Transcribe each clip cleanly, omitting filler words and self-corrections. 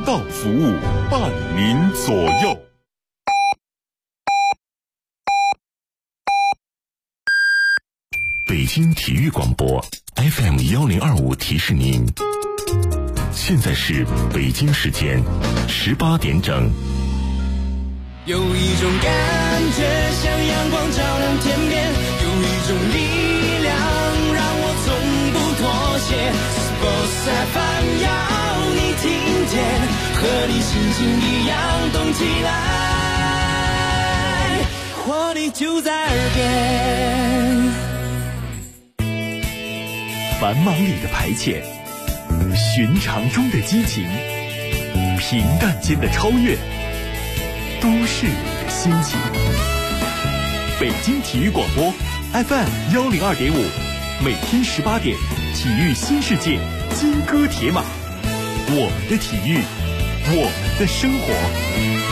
道服务，伴您左右。北京体育广播 FM1025提示您，现在是北京时间18点整。 有一种感觉像阳光照亮天边，有一种力量让我从不妥协。Sports FM 要你听见，和你心情一样动起来，活力就在耳边。 繁忙里的排遣，寻常中的激情，平淡间的超越，都市里的心情。北京体育广播 FM102.5，每天18点，体育新世界，金戈铁马，我们的体育，我们的生活。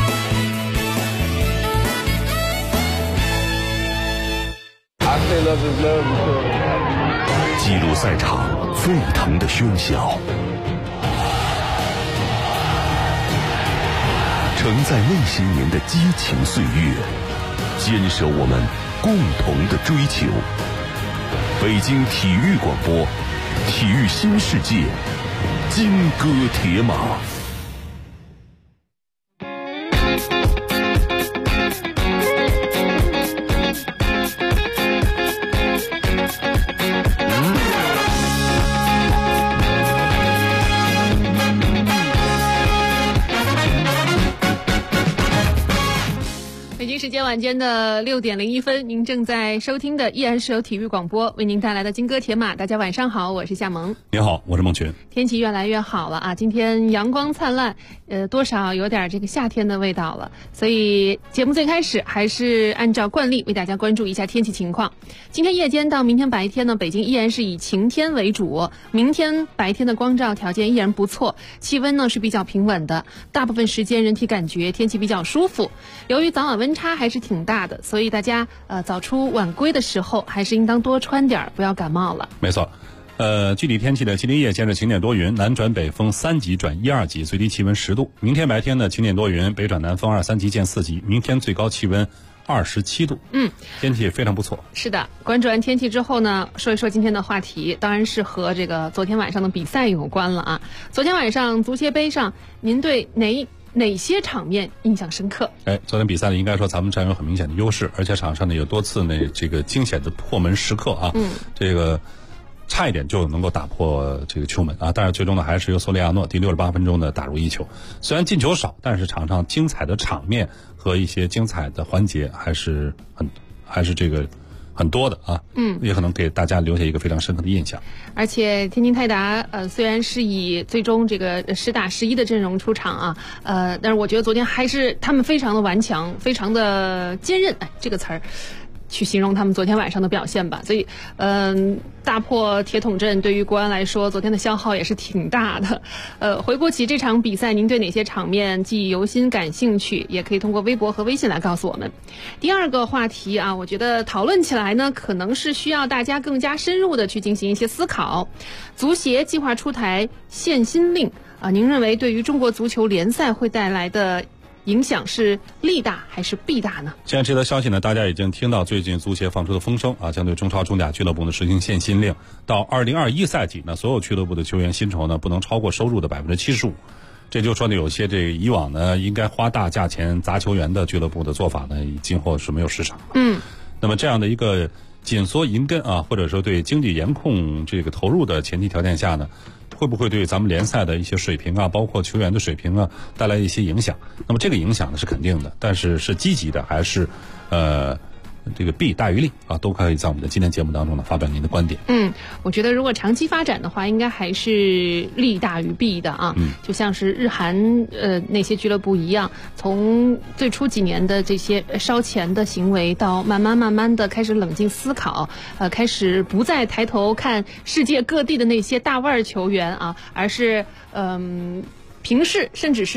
记录赛场沸腾的喧嚣，承载那些年的激情岁月，坚守我们共同的追求。北京体育广播，体育新世界，金戈铁马。 时间晚间的6点01分，您正在收听的依然是由体育广播为您带来的金戈铁马。大家晚上好，我是夏萌。 你好，我是孟群。 天气越来越好了啊，今天阳光灿烂，多少有点这个夏天的味道了。所以节目最开始还是按照惯例为大家关注一下天气情况。今天夜间到明天白天呢，北京依然是以晴天为主，明天白天的光照条件依然不错，气温呢是比较平稳的，大部分时间人体感觉天气比较舒服。由于早晚温差还是挺大的，所以大家早出晚归的时候还是应当多穿点，不要感冒了。 没错。具体天气的今天夜间是晴点多云，南转北风3级转1、2级，最低气温10度。明天白天呢晴点多云，北转南风2、3级见4级，明天最高气温27度。天气非常不错。是的， 关注完天气之后呢，说一说今天的话题，当然是和这个昨天晚上的比赛有关了啊。昨天晚上足协杯上，您对哪些场面印象深刻？ 昨天比赛呢，应该说咱们占有很明显的优势，而且场上呢有多次呢这个惊险的破门时刻啊，这个差一点就能够打破这个球门啊，但是最终呢还是由索里亚诺第68分钟呢打入1球。虽然进球少，但是场上精彩的场面和一些精彩的环节还是这个很多的啊，也可能给大家留下一个非常深刻的印象。 而且天津泰达虽然是以最终这个10打11的阵容出场啊，但是我觉得昨天还是他们非常的顽强，非常的坚韧，这个词儿去形容他们昨天晚上的表现吧。所以大破铁桶阵对于国安来说，昨天的消耗也是挺大的。回顾起这场比赛，您对哪些场面记忆犹新感兴趣，也可以通过微博和微信来告诉我们。第二个话题啊，我觉得讨论起来呢，可能是需要大家更加深入的去进行一些思考。足协计划出台限薪令啊，您认为对于中国足球联赛会带来的影响是利大还是弊大呢？ 现在这则消息呢，大家已经听到最近足协放出的风声啊，将对中超、中甲俱乐部呢实行限薪令。到2021赛季呢，所有俱乐部的球员薪酬呢不能超过收入的75%。这就说呢，有些这个以往呢应该花大价钱砸球员的俱乐部的做法呢，今后是没有市场了。那么这样的一个紧缩银根啊，或者说对经济严控这个投入的前提条件下呢，会不会对咱们联赛的一些水平啊，包括球员的水平啊，带来一些影响？那么这个影响呢是肯定的，但是是积极的还是这个弊大于利啊，都可以在我们的今天节目当中呢发表您的观点。 我觉得如果长期发展的话，应该还是利大于弊的啊。就像是日韩那些俱乐部一样，从最初几年的这些烧钱的行为，到慢慢的开始冷静思考，开始不再抬头看世界各地的那些大腕球员啊，而是平视甚至是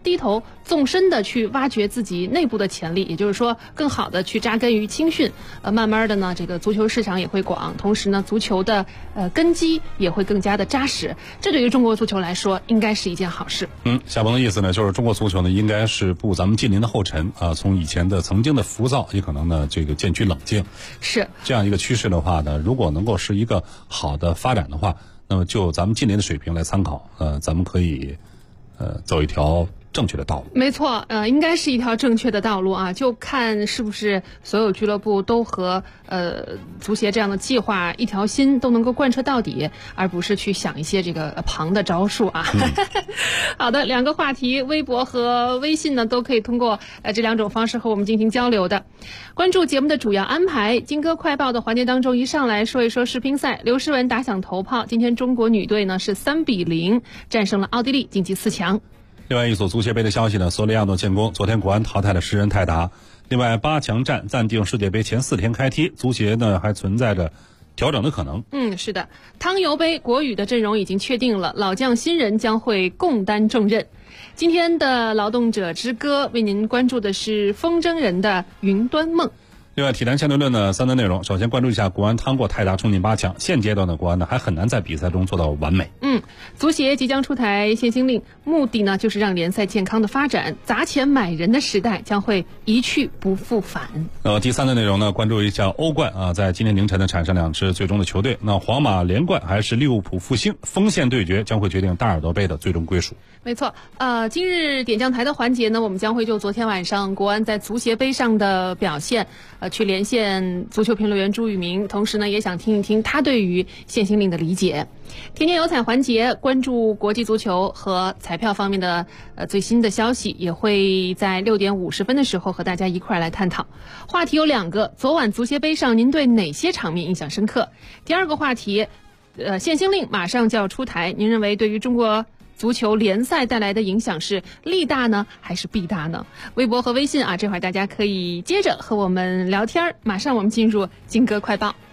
低头纵深的去挖掘自己内部的潜力，也就是说更好的去扎根于青训，慢慢的呢，这个足球市场也会广，同时呢，足球的根基也会更加的扎实，这对于中国足球来说应该是一件好事。 夏鹏的意思呢，就是中国足球呢应该是步咱们近邻的后尘啊，从以前的曾经的浮躁，也可能呢这个渐趋冷静， 是这样一个趋势的话呢，如果能够是一个好的发展的话，那么就咱们近邻的水平来参考，咱们可以走一条正确的道路。 没错，应该是一条正确的道路啊，就看是不是所有俱乐部都和足协这样的计划一条心，都能够贯彻到底，而不是去想一些这个旁的招数啊。好的，两个话题，微博和微信呢都可以通过这两种方式和我们进行交流的。关注节目的主要安排，金歌快报的环节当中，一上来说一说世乒赛，刘诗雯打响头炮，今天中国女队呢是3-0战胜了奥地利，晋级4强。 另外一组足协杯的消息呢，索里亚诺建功，昨天国安淘汰了诗人泰达。另外8强战暂定世界杯前4天开踢，足协呢还存在着调整的可能。 是的，汤尤杯国羽的阵容已经确定了，老将新人将会共担重任。今天的劳动者之歌为您关注的是风筝人的云端梦。 另外，体坛相对论呢3段内容，首先关注一下国安趟过泰达冲进8强，现阶段的国安呢还很难在比赛中做到完美。 足协即将出台限薪令，目的呢就是让联赛健康的发展，砸钱买人的时代将会一去不复返。 第3段内容呢，关注一下欧冠啊，在今天凌晨呢产生2支最终的球队，那皇马连冠还是利物浦复兴，锋线对决将会决定大耳朵杯的最终归属。 没错，今日点将台的环节呢，我们将会就昨天晚上国安在足协杯上的表现，去连线足球评论员朱宇明，同时呢，也想听一听他对于限薪令的理解。天天有彩环节，关注国际足球和彩票方面的最新的消息，也会在6点50分的时候和大家一块来探讨。话题有2个，昨晚足协杯上您对哪些场面印象深刻？第2个话题，限薪令马上就要出台，您认为对于中国足球联赛带来的影响是利大呢还是弊大呢？微博和微信啊，这会儿大家可以接着和我们聊天。马上我们进入金歌快报。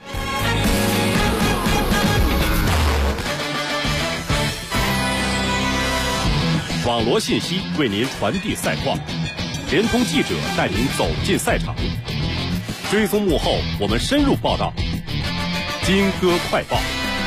网罗信息为您传递赛况，联通记者带您走进赛场，追踪幕后我们深入报道。金歌快报。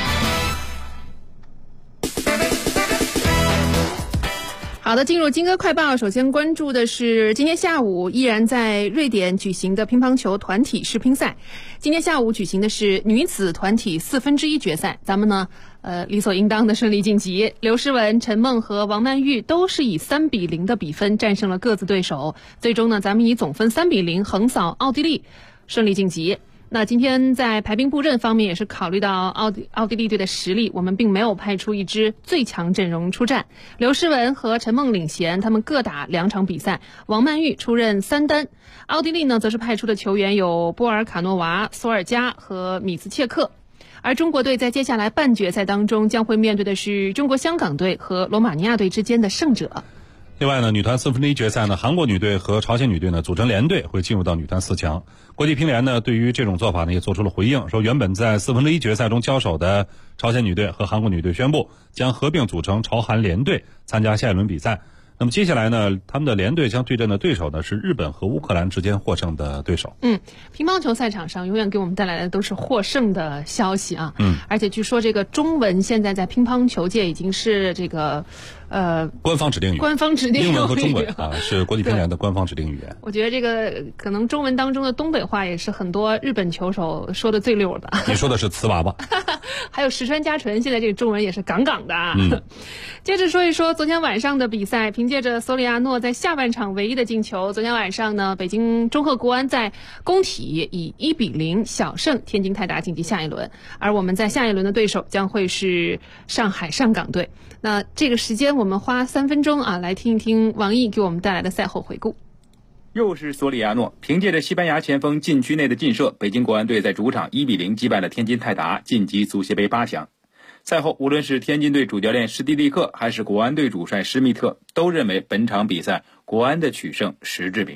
好的，进入金歌快报，首先关注的是今天下午依然在瑞典举行的乒乓球团体世乒赛。今天下午举行的是女子团体1/4决赛，咱们呢理所应当的顺利晋级。刘诗雯、陈梦和王曼玉都是以3-0的比分战胜了各自对手，最终呢咱们以总分3-0横扫奥地利，顺利晋级。那今天在排兵布阵方面也是考虑到奥地利队的实力，我们并没有派出一支最强阵容出战。刘诗雯和陈梦领衔，他们各打2场比赛，王曼玉出任3单。奥地利呢则是派出的球员有波尔卡诺娃、索尔加和米兹切克。而中国队在接下来半决赛当中将会面对的是中国香港队和罗马尼亚队之间的胜者。 另外呢，女团1/4决赛呢，韩国女队和朝鲜女队呢组成联队，会进入到女团4强。国际乒联呢对于这种做法呢也做出了回应，说原本在1/4决赛中交手的朝鲜女队和韩国女队宣布将合并组成朝韩联队参加下一轮比赛。那么接下来呢，他们的联队将对阵的对手呢是日本和乌克兰之间获胜的对手。 乒乓球赛场上永远给我们带来的都是获胜的消息啊。而且据说这个中文现在在乒乓球界已经是这个官方指定语，英文和中文啊是国际乒联的官方指定语言。 我觉得这个可能中文当中的东北话也是很多日本球手说的最溜的。 你说的是瓷娃娃。 还有石川佳纯，现在这个中文也是杠杠的啊。接着说一说昨天晚上的比赛，凭借着索里亚诺在下半场唯一的进球，昨天晚上呢，北京中赫国安在工体以1-0小胜天津泰达晋级下一轮，而我们在下一轮的对手将会是上海上港队。那这个时间我们花3分钟啊，来听一听王毅给我们带来的赛后回顾。 又是索里亚诺，凭借着西班牙前锋禁区内的劲射，北京国安队在主场1-0击败了天津泰达，晋级足协杯8强。赛后，无论是天津队主教练施蒂利克还是国安队主帅施密特，都认为本场比赛国安的取胜实至名归。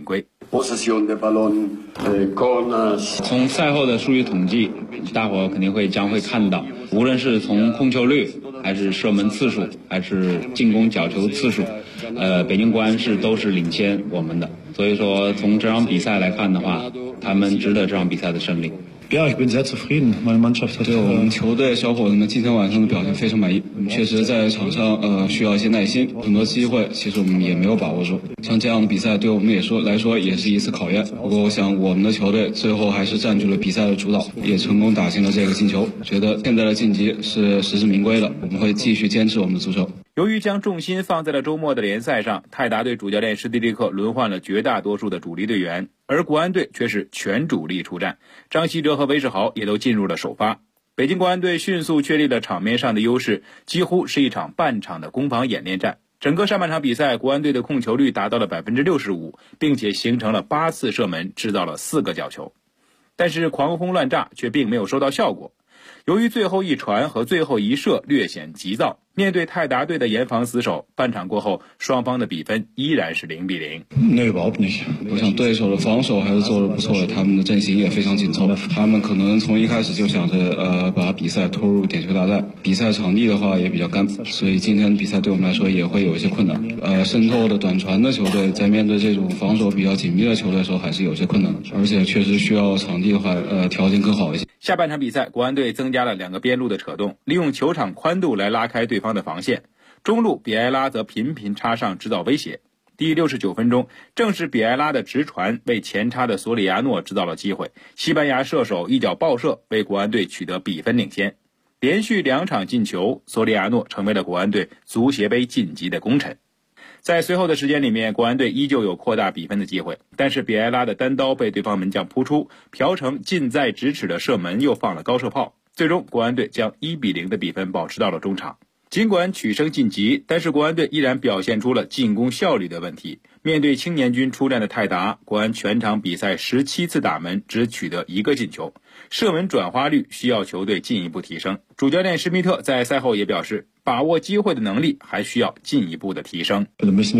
从赛后的数据统计，大伙肯定将会看到，无论是从控球率，还是射门次数，还是进攻角球次数，北京国安都是领先我们的。所以说，从这场比赛来看的话，他们值得这场比赛的胜利。 Ja, ich bin sehr zufrieden. Meine Mannschaft hat 对我们球队小伙子们今天晚上的表现非常满意。我们确实在场上需要一些耐心，很多机会其实我们也没有把握住。像这样的比赛对我们来说也是一次考验。不过我想我们的球队最后还是占据了比赛的主导，也成功打进了这个进球。觉得现在的晋级是实至名归的，我们会继续坚持我们的足球。 由于将重心放在了周末的联赛上，泰达队主教练施蒂利克轮换了绝大多数的主力队员，而国安队却是全主力出战，张稀哲和韦世豪也都进入了首发。北京国安队迅速确立了场面上的优势，几乎是一场半场的攻防演练战。整个上半场比赛，国安队的控球率达到了 65%， 并且形成了8次射门，制造了4个角球。但是狂轰乱炸却并没有收到效果。由于最后一传和最后一射略显急躁，面对泰达队的严防死守，半场过后双方的比分依然是0-0。 我想对手的防守还是做得不错的，他们的阵型也非常紧凑，他们可能从一开始就想着把比赛拖入点球大战。比赛场地的话也比较干，所以今天的比赛对我们来说也会有一些困难。渗透的短传的球队在面对这种防守比较紧密的球队的时候还是有些困难的，而且确实需要场地的话条件更好一些。 下半场比赛，国安队增加了2个边路的扯动，利用球场宽度来拉开对方的防线，中路比埃拉则频频插上制造威胁。第69分钟，正是比埃拉的直传为前插的索里亚诺制造了机会，西班牙射手一脚爆射为国安队取得比分领先。连续2场进球，索里亚诺成为了国安队足协杯晋级的功臣。在随后的时间里面，国安队依旧有扩大比分的机会，但是比埃拉的单刀被对方门将扑出，朴成近在咫尺的射门又放了高射炮，最终国安队将1-0的比分保持到了中场。尽管取胜晋级，但是国安队依然表现出了进攻效率的问题。面对青年军出战的泰达，国安全场比赛17次打门只取得1个进球，射门转化率需要球队进一步提升。主教练施密特在赛后也表示，把握机会的能力还需要进一步的提升。 我们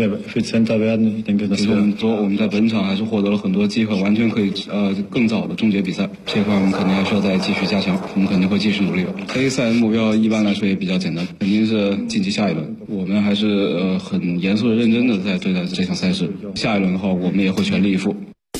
在本场还是获得了很多机会，完全可以更早的终结比赛，这块我们肯定还需要再继续加强，我们肯定会继续努力的。黑赛的目标一般来说也比较简单，肯定是晋级下一轮。我们还是很严肃的认真的在对待这场赛事，下一轮的话我们也会全力以赴。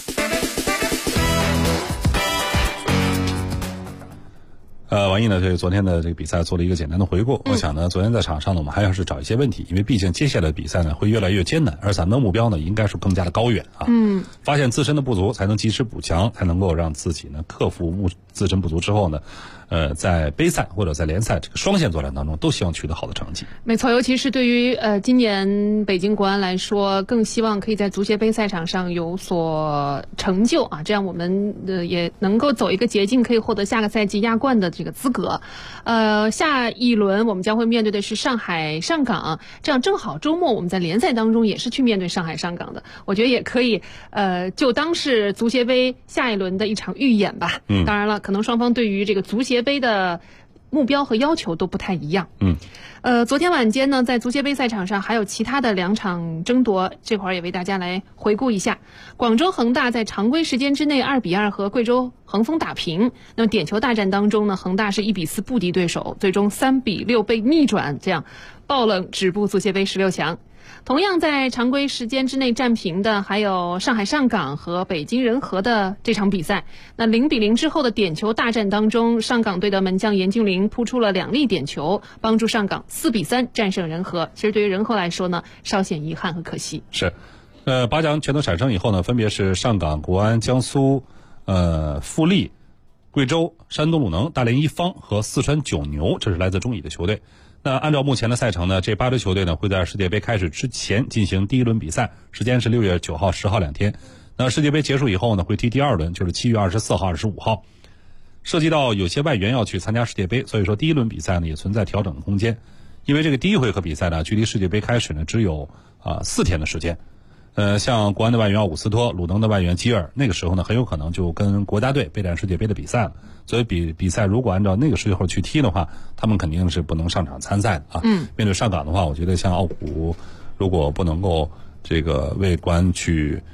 王毅呢对昨天的这个比赛做了一个简单的回顾。我想呢，昨天在场上呢，我们还要是找一些问题，因为毕竟接下来的比赛呢会越来越艰难，而咱们的目标呢应该是更加的高远啊。发现自身的不足，才能及时补强，才能够让自己呢克服自身不足之后呢，在杯赛或者在联赛这个双线作战当中，都希望取得好的成绩。 没错，尤其是对于今年北京国安来说，更希望可以在足协杯赛场上有所成就啊，这样我们也能够走一个捷径，可以获得下个赛季亚冠的这个资格。下一轮我们将会面对的是上海上港，这样正好周末我们在联赛当中也是去面对上海上港的，我觉得也可以就当是足协杯下一轮的一场预演吧。当然了，可能双方对于这个足协杯的目标和要求都不太一样。昨天晚间呢，在足协杯赛场上还有其他的2场争夺，这会儿也为大家来回顾一下。广州恒大在常规时间之内2-2和贵州恒丰打平，那么点球大战当中呢，恒大是1-4不敌对手，最终3-6被逆转，这样爆冷止步足协杯16强。同样在常规时间之内战平的还有上海上港和北京人和的这场比赛。那0-0之后的点球大战当中，上港队的门将严俊凌扑出了2粒点球，帮助上港4-3战胜人和。其实对于人和来说呢，稍显遗憾和可惜。 是，8强全都产生以后呢，分别是上港、国安、江苏、富力、贵州、山东鲁能、大连一方和四川九牛，这是来自中乙的球队。那按照目前的赛程呢，这8支球队呢会在世界杯开始之前进行第1轮比赛，时间是6月9号、10号2天。那世界杯结束以后呢，会踢第2轮，就是7月24号、25号。涉及到有些外援要去参加世界杯，所以说第1轮比赛呢也存在调整的空间。因为这个第1回合比赛呢，距离世界杯开始呢只有4天的时间。像国安的外援奥古斯托、鲁能的外援基尔，那个时候呢很有可能就跟国家队备战世界杯的比赛了。所以比赛如果按照那个时候去踢的话，他们肯定是不能上场参赛的啊。面对上港的话，我觉得像奥古如果不能够这个为国安去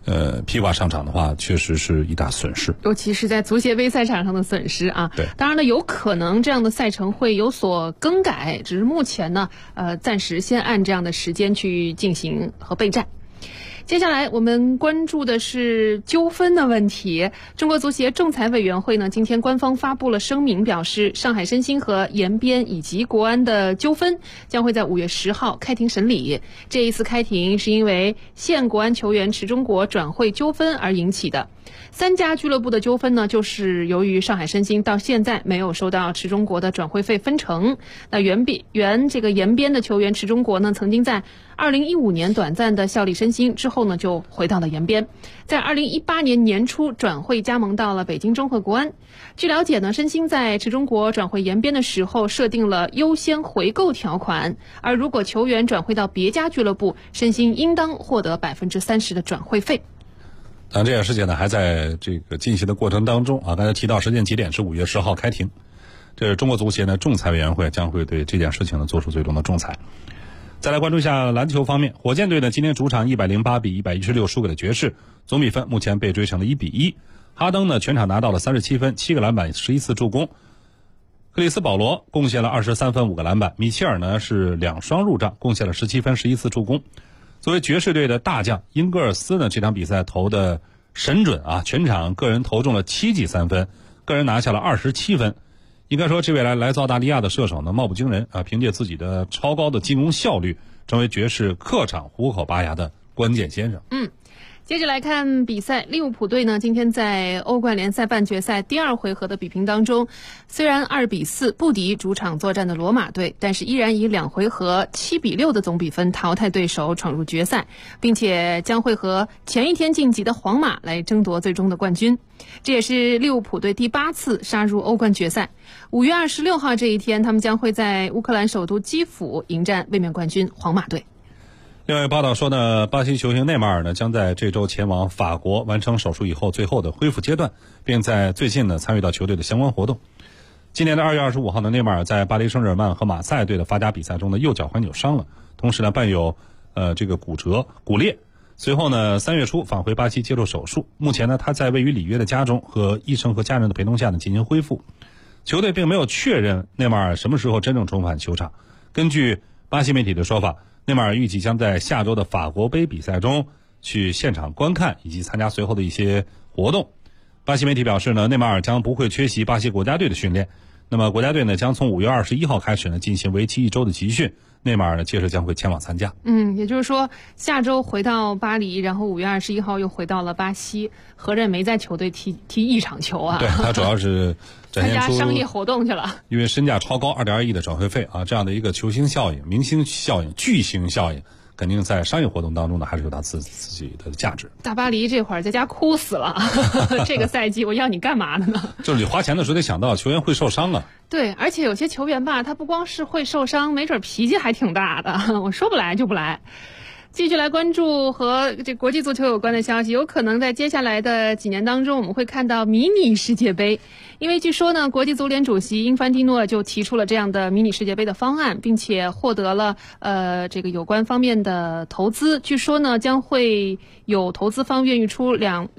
披挂上场的话，确实是一大损失， 尤其是在足协杯赛场上的损失啊。 对， 当然呢，有可能这样的赛程会有所更改，只是目前呢，暂时先按这样的时间去进行和备战。接下来我们关注的是纠纷的问题。中国足协仲裁委员会呢，今天官方发布了声明，表示上海申鑫和延边以及国安的纠纷将会在5月10号开庭审理。这一次开庭是因为现国安球员池中国转会纠纷而引起的。3家俱乐部的纠纷呢，就是由于上海申鑫到现在没有收到池中国的转会费分成。那原这个延边的球员池中国呢，曾经在2015年短暂的效力申鑫之后呢，就回到了延边，在2018年年初转会加盟到了北京中赫国安。据了解呢，申鑫在池中国转会延边的时候设定了优先回购条款，而如果球员转会到别家俱乐部，申鑫应当获得30%的转会费。 这件事情呢还在这个进行的过程当中啊。刚才提到时间节点是5月10号开庭，这是中国足协呢仲裁委员会将会对这件事情呢做出最终的仲裁。再来关注一下篮球方面，火箭队呢今天主场108比116输给了爵士，总比分目前被追成了1-1。哈登呢全场拿到了37分、7个篮板、11次助攻。克里斯保罗贡献了23分、5个篮板，米切尔呢是2双入账，贡献了17分、11次助攻。作为爵士队的大将，英格尔斯呢这场比赛投的神准啊，全场个人投中了7记3分，个人拿下了27分。应该说这位来自澳大利亚的射手呢貌不惊人啊，凭借自己的超高的进攻效率，成为爵士客场虎口拔牙的关键先生。 接着来看比赛，利物浦队呢今天在欧冠联赛半决赛第2回合的比拼当中，虽然2-4不敌主场作战的罗马队，但是依然以2回合7-6的总比分淘汰对手，闯入决赛，并且将会和前一天晋级的皇马来争夺最终的冠军。这也是利物浦队第8次杀入欧冠决赛。5月26号这一天，他们将会在乌克兰首都基辅迎战卫冕冠军皇马队。 另外报道说呢，巴西球星内马尔呢将在这周前往法国完成手术以后最后的恢复阶段，并在最近呢参与到球队的相关活动。今年的2月25号呢，内马尔在巴黎圣日耳曼和马赛队的法甲比赛中的右脚踝扭伤了，同时呢伴有这个骨裂。随后呢3月初返回巴西接受手术，目前呢他在位于里约的家中和医生和家人的陪同下呢进行恢复。球队并没有确认内马尔什么时候真正重返球场。根据巴西媒体的说法，内马尔预计将在下周的法国杯比赛中去现场观看以及参加随后的一些活动。巴西媒体表示呢，内马尔将不会缺席巴西国家队的训练。那么国家队呢将从5月21号开始呢进行为期1周的集训，内马尔呢届时将会前往参加。 也就是说下周回到巴黎，然后5月21号又回到了巴西，合着没在球队踢一场球啊。 对，他主要是展现出参加商业活动去了。 因为身价超高2.2亿的转会费啊，这样的一个球星效应、明星效应、巨星效应，肯定在商业活动当中呢还是有它自己的价值。 大巴黎这会儿在家哭死了这个赛季我要你干嘛的呢？ 就是你花钱的时候得想到球员会受伤啊。 对，而且有些球员吧，他不光是会受伤，没准脾气还挺大的，我说不来就不来。继续来关注和这国际足球有关的消息，有可能在接下来的几年当中，我们会看到迷你世界杯。因为据说呢，国际足联主席英凡蒂诺就提出了这样的迷你世界杯的方案，并且获得了这个有关方面的投资。据说呢，将会有投资方愿意出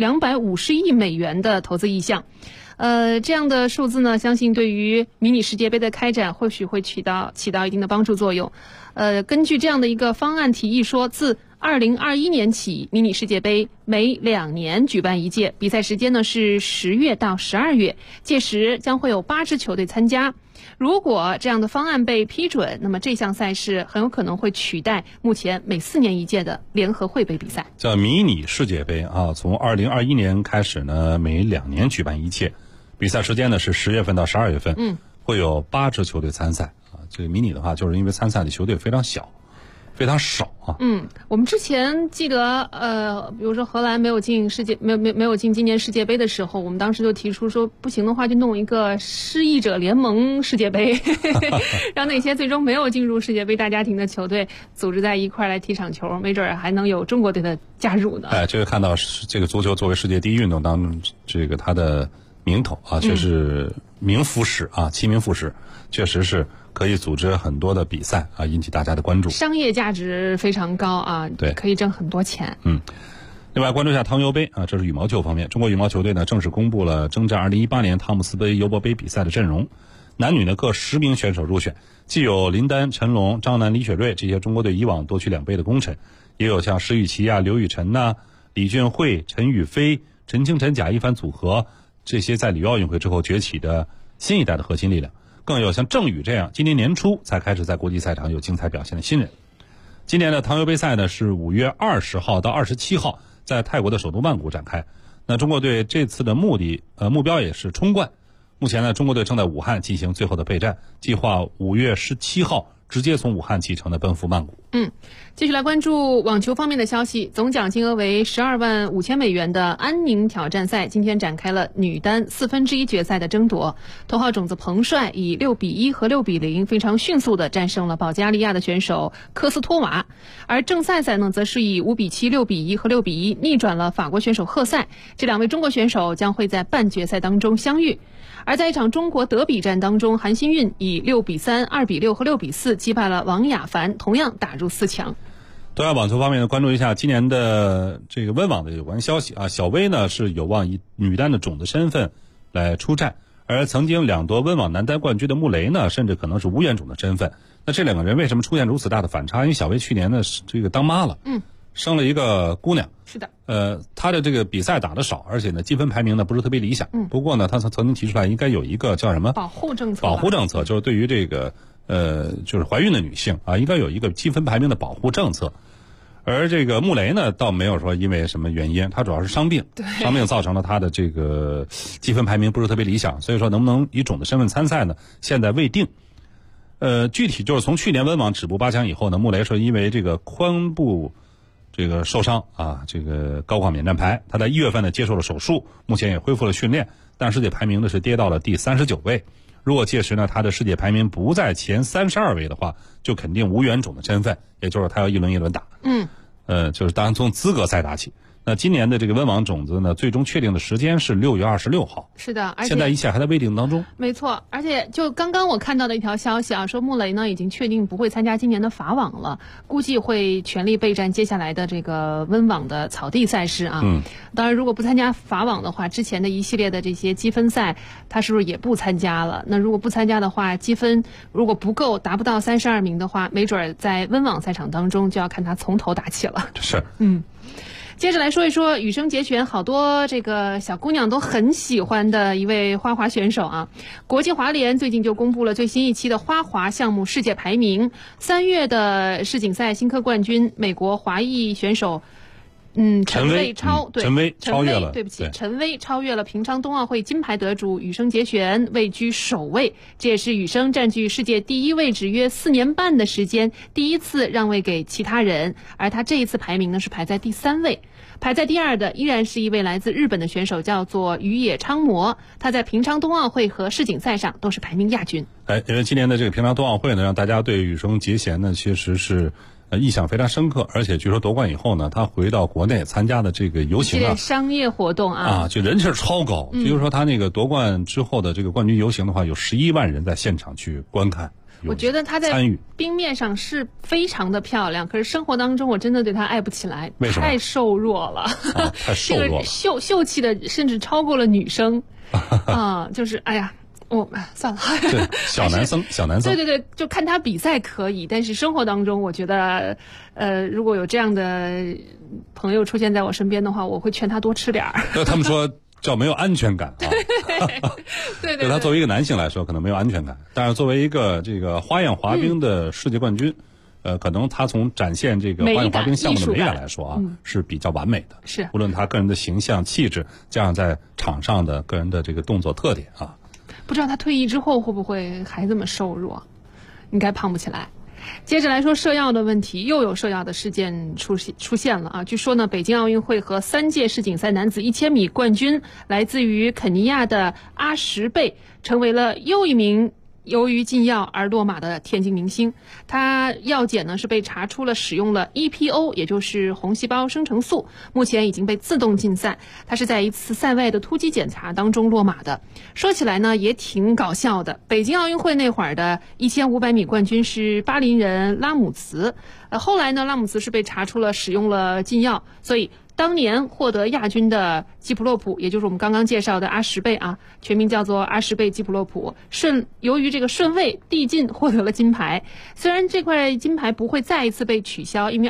250亿美元的投资意向。这样的数字呢，相信对于迷你世界杯的开展或许会起到一定的帮助作用。根据这样的一个方案提议说，自2021年起，迷你世界杯每2年举办一届，比赛时间呢是10月到12月，届时将会有8支球队参加。如果这样的方案被批准，那么这项赛事很有可能会取代目前每4年一届的联合会杯比赛。 叫迷你世界杯啊，从2021年开始呢，每2年举办一届，比赛时间呢是10月份到12月份，会有8支球队参赛啊。这个迷你的话，就是因为参赛的球队非常小。非常少啊。 我们之前记得比如说荷兰没有进今年世界杯的时候，我们当时就提出说，不行的话就弄一个失意者联盟世界杯让那些最终没有进入世界杯大家庭的球队组织在一块来踢场球，没准还能有中国队的加入呢。 这个看到这个足球作为世界第一运动当中，这个它的名头啊，确实名副实啊，其名副实，确实是可以组织很多的比赛啊，引起大家的关注， 商业价值非常高啊， 对， 可以挣很多钱。 另外关注一下汤尤杯啊，这是羽毛球方面，中国羽毛球队呢正式公布了征战2018年汤姆斯杯尤伯杯比赛的阵容，男女呢各10名选手入选，既有林丹、陈龙、张楠、李雪芮这些中国队以往夺取2杯的功臣，也有像石宇奇啊、刘雨辰呐、李俊慧、陈雨菲、陈清晨、贾一凡组合这些在里约奥运会之后崛起的新一代的核心力量，更有像郑宇这样今年年初才开始在国际赛场有精彩表现的新人。今年的汤尤杯赛呢是5月20号到27号在泰国的首都曼谷展开。那中国队这次的目标也是冲冠。目前呢，中国队正在武汉进行最后的备战，计划5月17号直接从武汉启程的奔赴曼谷。 继续来关注网球方面的消息，总奖金额为12万5千美元的安宁挑战赛今天展开了女单1/4决赛的争夺。头号种子彭帅以6-1和6-0非常迅速地战胜了保加利亚的选手科斯托娃，而郑赛呢则是以5-7、6-1和6-1逆转了法国选手赫塞。这2位中国选手将会在半决赛当中相遇。而在一场中国德比战当中，韩新运以6-3、2-6和6-4击败了王雅凡，同样打入4强。 对外网球方面呢，关注一下今年的这个温网的有关消息啊。小威呢是有望以女单的种子身份来出战，而曾经2夺温网男单冠军的穆雷呢，甚至可能是无缘种的身份。那这2个人为什么出现如此大的反差？因为小威去年呢是这个当妈了，生了一个姑娘。 是的， 他的这个比赛打得少，而且呢积分排名呢不是特别理想。不过呢，他曾经提出来应该有一个叫什么保护政策， 就是对于这个就是怀孕的女性啊，应该有一个积分排名的保护政策。而这个穆雷呢，倒没有说因为什么原因，他主要是伤病造成了他的这个积分排名不是特别理想，所以说能不能以种子身份参赛呢，现在未定。具体就是从去年温网止步8强以后呢，穆雷说因为这个髋部这个受伤啊，这个高框免战牌，他在1月份呢接受了手术，目前也恢复了训练，但世界排名呢是跌到了第39位。如果届时呢他的世界排名不在前32位的话，就肯定无缘种的身份，也就是他要一轮一轮打。就是当然从资格赛打起。那今年的这个温网种子呢，最终确定的时间是6月26号。 是的，而且现在一切还在未定当中。 没错，而且就刚刚我看到的一条消息啊，说穆雷呢已经确定不会参加今年的法网了，估计会全力备战接下来的这个温网的草地赛事啊。当然，如果不参加法网的话，之前的一系列的这些积分赛，他是不是也不参加了？那如果不参加的话，积分如果不够，达不到32名的话，没准在温网赛场当中就要看他从头打起了。 是， 接着来说一说羽生结弦，好多这个小姑娘都很喜欢的一位花滑选手啊。国际滑联最近就公布了最新一期的花滑项目世界排名。3月的世锦赛新科冠军美国华裔选手陈薇超越了平昌冬奥会金牌得主羽生结弦，位居首位。这也是羽生占据世界第1位置约4年半的时间，第一次让位给其他人。而他这一次排名呢是排在第3位，排在第2的依然是一位来自日本的选手，叫做宇野昌磨。他在平昌冬奥会和世锦赛上都是排名亚军。 因为今年的这个平昌冬奥会呢，让大家对羽生结弦呢其实是印象非常深刻，而且据说夺冠以后呢，他回到国内参加的这个游行啊， 商业活动啊， 就人气超高。比如说他那个夺冠之后的这个冠军游行的话，有11万人在现场去观看。 我觉得他在冰面上是非常的漂亮，可是生活当中我真的对他爱不起来。 为什么？ 太瘦弱了， 太瘦弱了， 秀气的甚至超过了女生就是哎呀。算了， 对，小男生， 对，就看他比赛可以，但是生活当中，我觉得，如果有这样的朋友出现在我身边的话，我会劝他多吃点儿。 他们说叫没有安全感啊。对他作为一个男性来说，可能没有安全感，但是作为一个这个花样滑冰的世界冠军，可能他从展现这个花样滑冰项目的美感来说啊，是比较完美的。 是， 无论他个人的形象、气质，加上在场上的个人的这个动作特点啊。 不知道他退役之后会不会还这么瘦弱，应该胖不起来。接着来说射药的问题，又有射药的事件出现了啊！据说呢，北京奥运会和3届世锦赛男子1000米冠军来自于肯尼亚的阿什贝，成为了又一名由于禁药而落马的田径明星。他药检呢是被查出了使用了 EPO， 也就是红细胞生成素，目前已经被自动禁赛。他是在一次赛外的突击检查当中落马的。说起来呢也挺搞笑的，北京奥运会那会儿的1500米冠军是巴林人拉姆茨， 后来呢，拉姆斯是被查出了使用了禁药，所以当年获得亚军的基普洛普，也就是我们刚刚介绍的阿什贝啊，全名叫做阿什贝基普洛普，由于这个顺位递进获得了金牌。虽然这块金牌不会再一次被取消，因为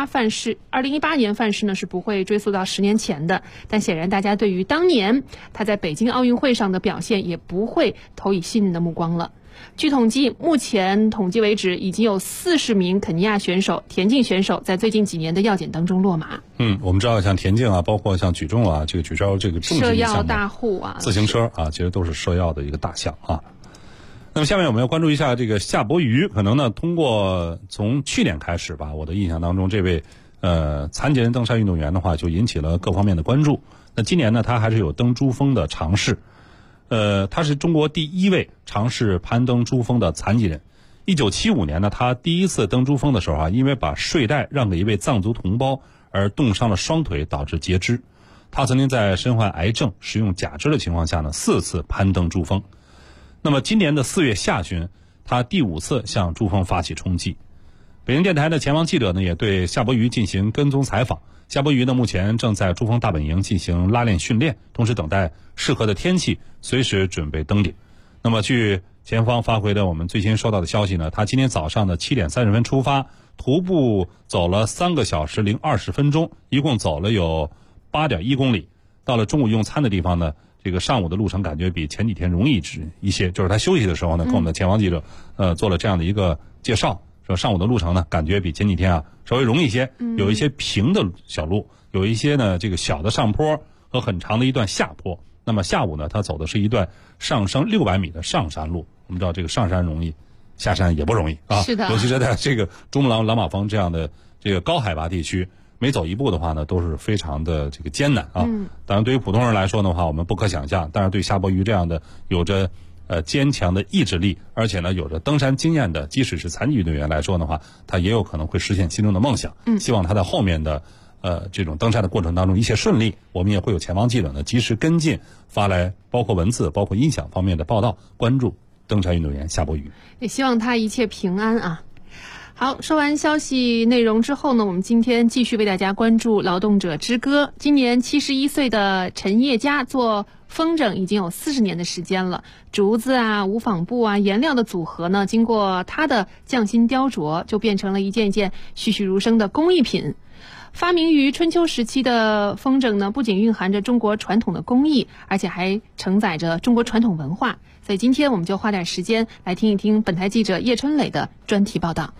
2018年范式呢是不会追溯到10年前的，但显然大家对于当年他在北京奥运会上的表现也不会投以信任的目光了。据统计，目前统计为止，已经有40名肯尼亚选手、田径选手在最近几年的药检当中落马。 我们知道像田径啊，包括像举重啊，这个取消这个重涉疾项目药大户啊， 自行车啊，其实都是涉药的一个大项啊。那么下面我们要关注一下这个夏伯渝，可能呢通过从去年开始吧，我的印象当中，这位残疾人登山运动员的话，就引起了各方面的关注。那今年呢，他还是有登珠峰的尝试。他是中国第1位尝试攀登珠峰的残疾人。1975年呢，他第一次登珠峰的时候啊，因为把睡袋让给一位藏族同胞而冻伤了双腿，导致截肢。他曾经在身患癌症、使用假肢的情况下呢，4次攀登珠峰。那么今年的4月下旬，他第5次向珠峰发起冲击。北京电台的前方记者呢，也对夏伯渝进行跟踪采访。夏伯渝呢，目前正在珠峰大本营进行拉练训练，同时等待适合的天气，随时准备登顶。那么据前方发回的我们最新收到的消息呢，他今天早上的7点30分出发，徒步走了3个小时零20分钟，一共走了有8.1公里。到了中午用餐的地方呢，这个上午的路程感觉比前几天容易一些，就是他休息的时候呢，跟我们的前方记者做了这样的一个介绍，说上午的路程呢，感觉比前几天啊稍微容易一些，有一些平的小路，有一些呢这个小的上坡和很长的一段下坡。那么下午呢，他走的是一段上升600米的上山路。我们知道这个上山容易，下山也不容易啊。 是的， 尤其是在这个珠穆朗玛峰这样的这个高海拔地区，每走一步的话呢，都是非常的这个艰难啊。当然，对于普通人来说的话，我们不可想象。但是对夏伯渝这样的有着坚强的意志力，而且呢有着登山经验的，即使是残疾运动员来说的话，他也有可能会实现心中的梦想。希望他在后面的这种登山的过程当中一切顺利。我们也会有前方记者呢及时跟进，发来包括文字、包括音响方面的报道，关注登山运动员夏伯渝。 也希望他一切平安啊。好，说完消息内容之后呢，我们今天继续为大家关注劳动者之歌。今年71岁的陈叶佳做风筝已经有40年的时间了，竹子啊、无纺布啊、颜料的组合呢，经过他的匠心雕琢，就变成了一件件栩栩如生的工艺品。发明于春秋时期的风筝呢，不仅蕴含着中国传统的工艺，而且还承载着中国传统文化。所以今天我们就花点时间来听一听本台记者叶春磊的专题报道。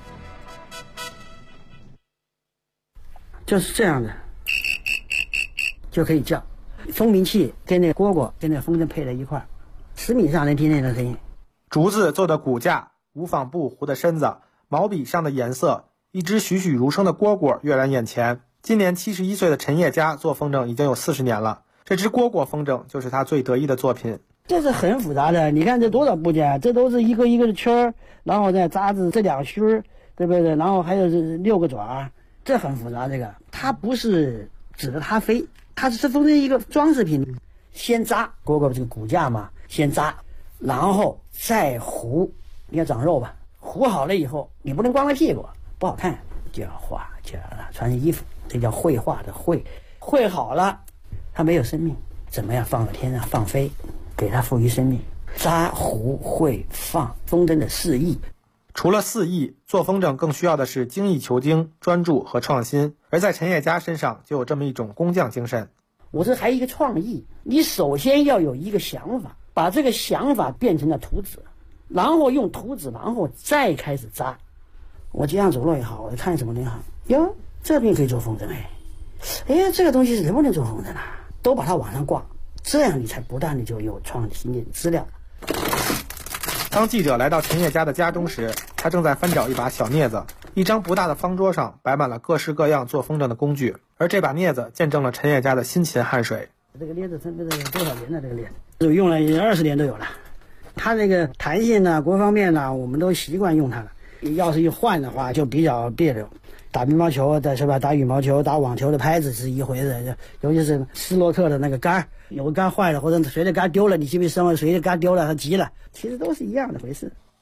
就是这样的，就可以叫。蜂鸣器跟那个蝈蝈跟那个风筝配在一块儿，10米上能听见那声音。 竹子做的骨架，无纺布糊的身子，毛笔上的颜色，一只栩栩如生的蝈蝈跃然眼前。今年71岁的陈叶佳做风筝已经有40年了，这只蝈蝈风筝就是他最得意的作品。 这是很复杂的，你看这多少部件，这都是一个一个的圈儿，然后再扎子这2须，对不对？然后还有6个爪，这很复杂。这个它不是指着它飞，它是风筝一个装饰品。先扎蝈蝈这个骨架嘛，先扎，然后再糊，你要长肉吧，糊好了以后，你不能光了屁股，不好看，就要画，就要穿衣服，这叫绘画的绘。绘好了，它没有生命，怎么样放到天上放飞，给它赋予生命。扎、糊、绘、放，风筝的4艺。 除了4艺，做风筝更需要的是精益求精、专注和创新。而在陈叶佳身上就有这么一种工匠精神。 我这还有一个创意，你首先要有一个想法，把这个想法变成了图纸，然后用图纸，然后再开始扎。我这样走路也好，我看什么也好，哟，这边可以做风筝哎，这个东西是能不能做风筝啊？都把它往上挂，这样你才不断的就有创新的资料。 当记者来到陈叶佳的家中时，他正在翻找一把小镊子。一张不大的方桌上摆满了各式各样做风筝的工具，而这把镊子见证了陈叶佳的辛勤汗水。 这个镊子这个多少年了？这个镊子用了20年都有了。它这个弹性呢，各方面呢，我们都习惯用它了。要是一换的话，就比较别扭。打乒乓球的是吧？打羽毛球、打网球的拍子是一回事，尤其是斯洛克的那个杆，有个杆坏了或者谁的杆丢了，你记不记得谁的杆丢了，他急了，其实都是一样的回事。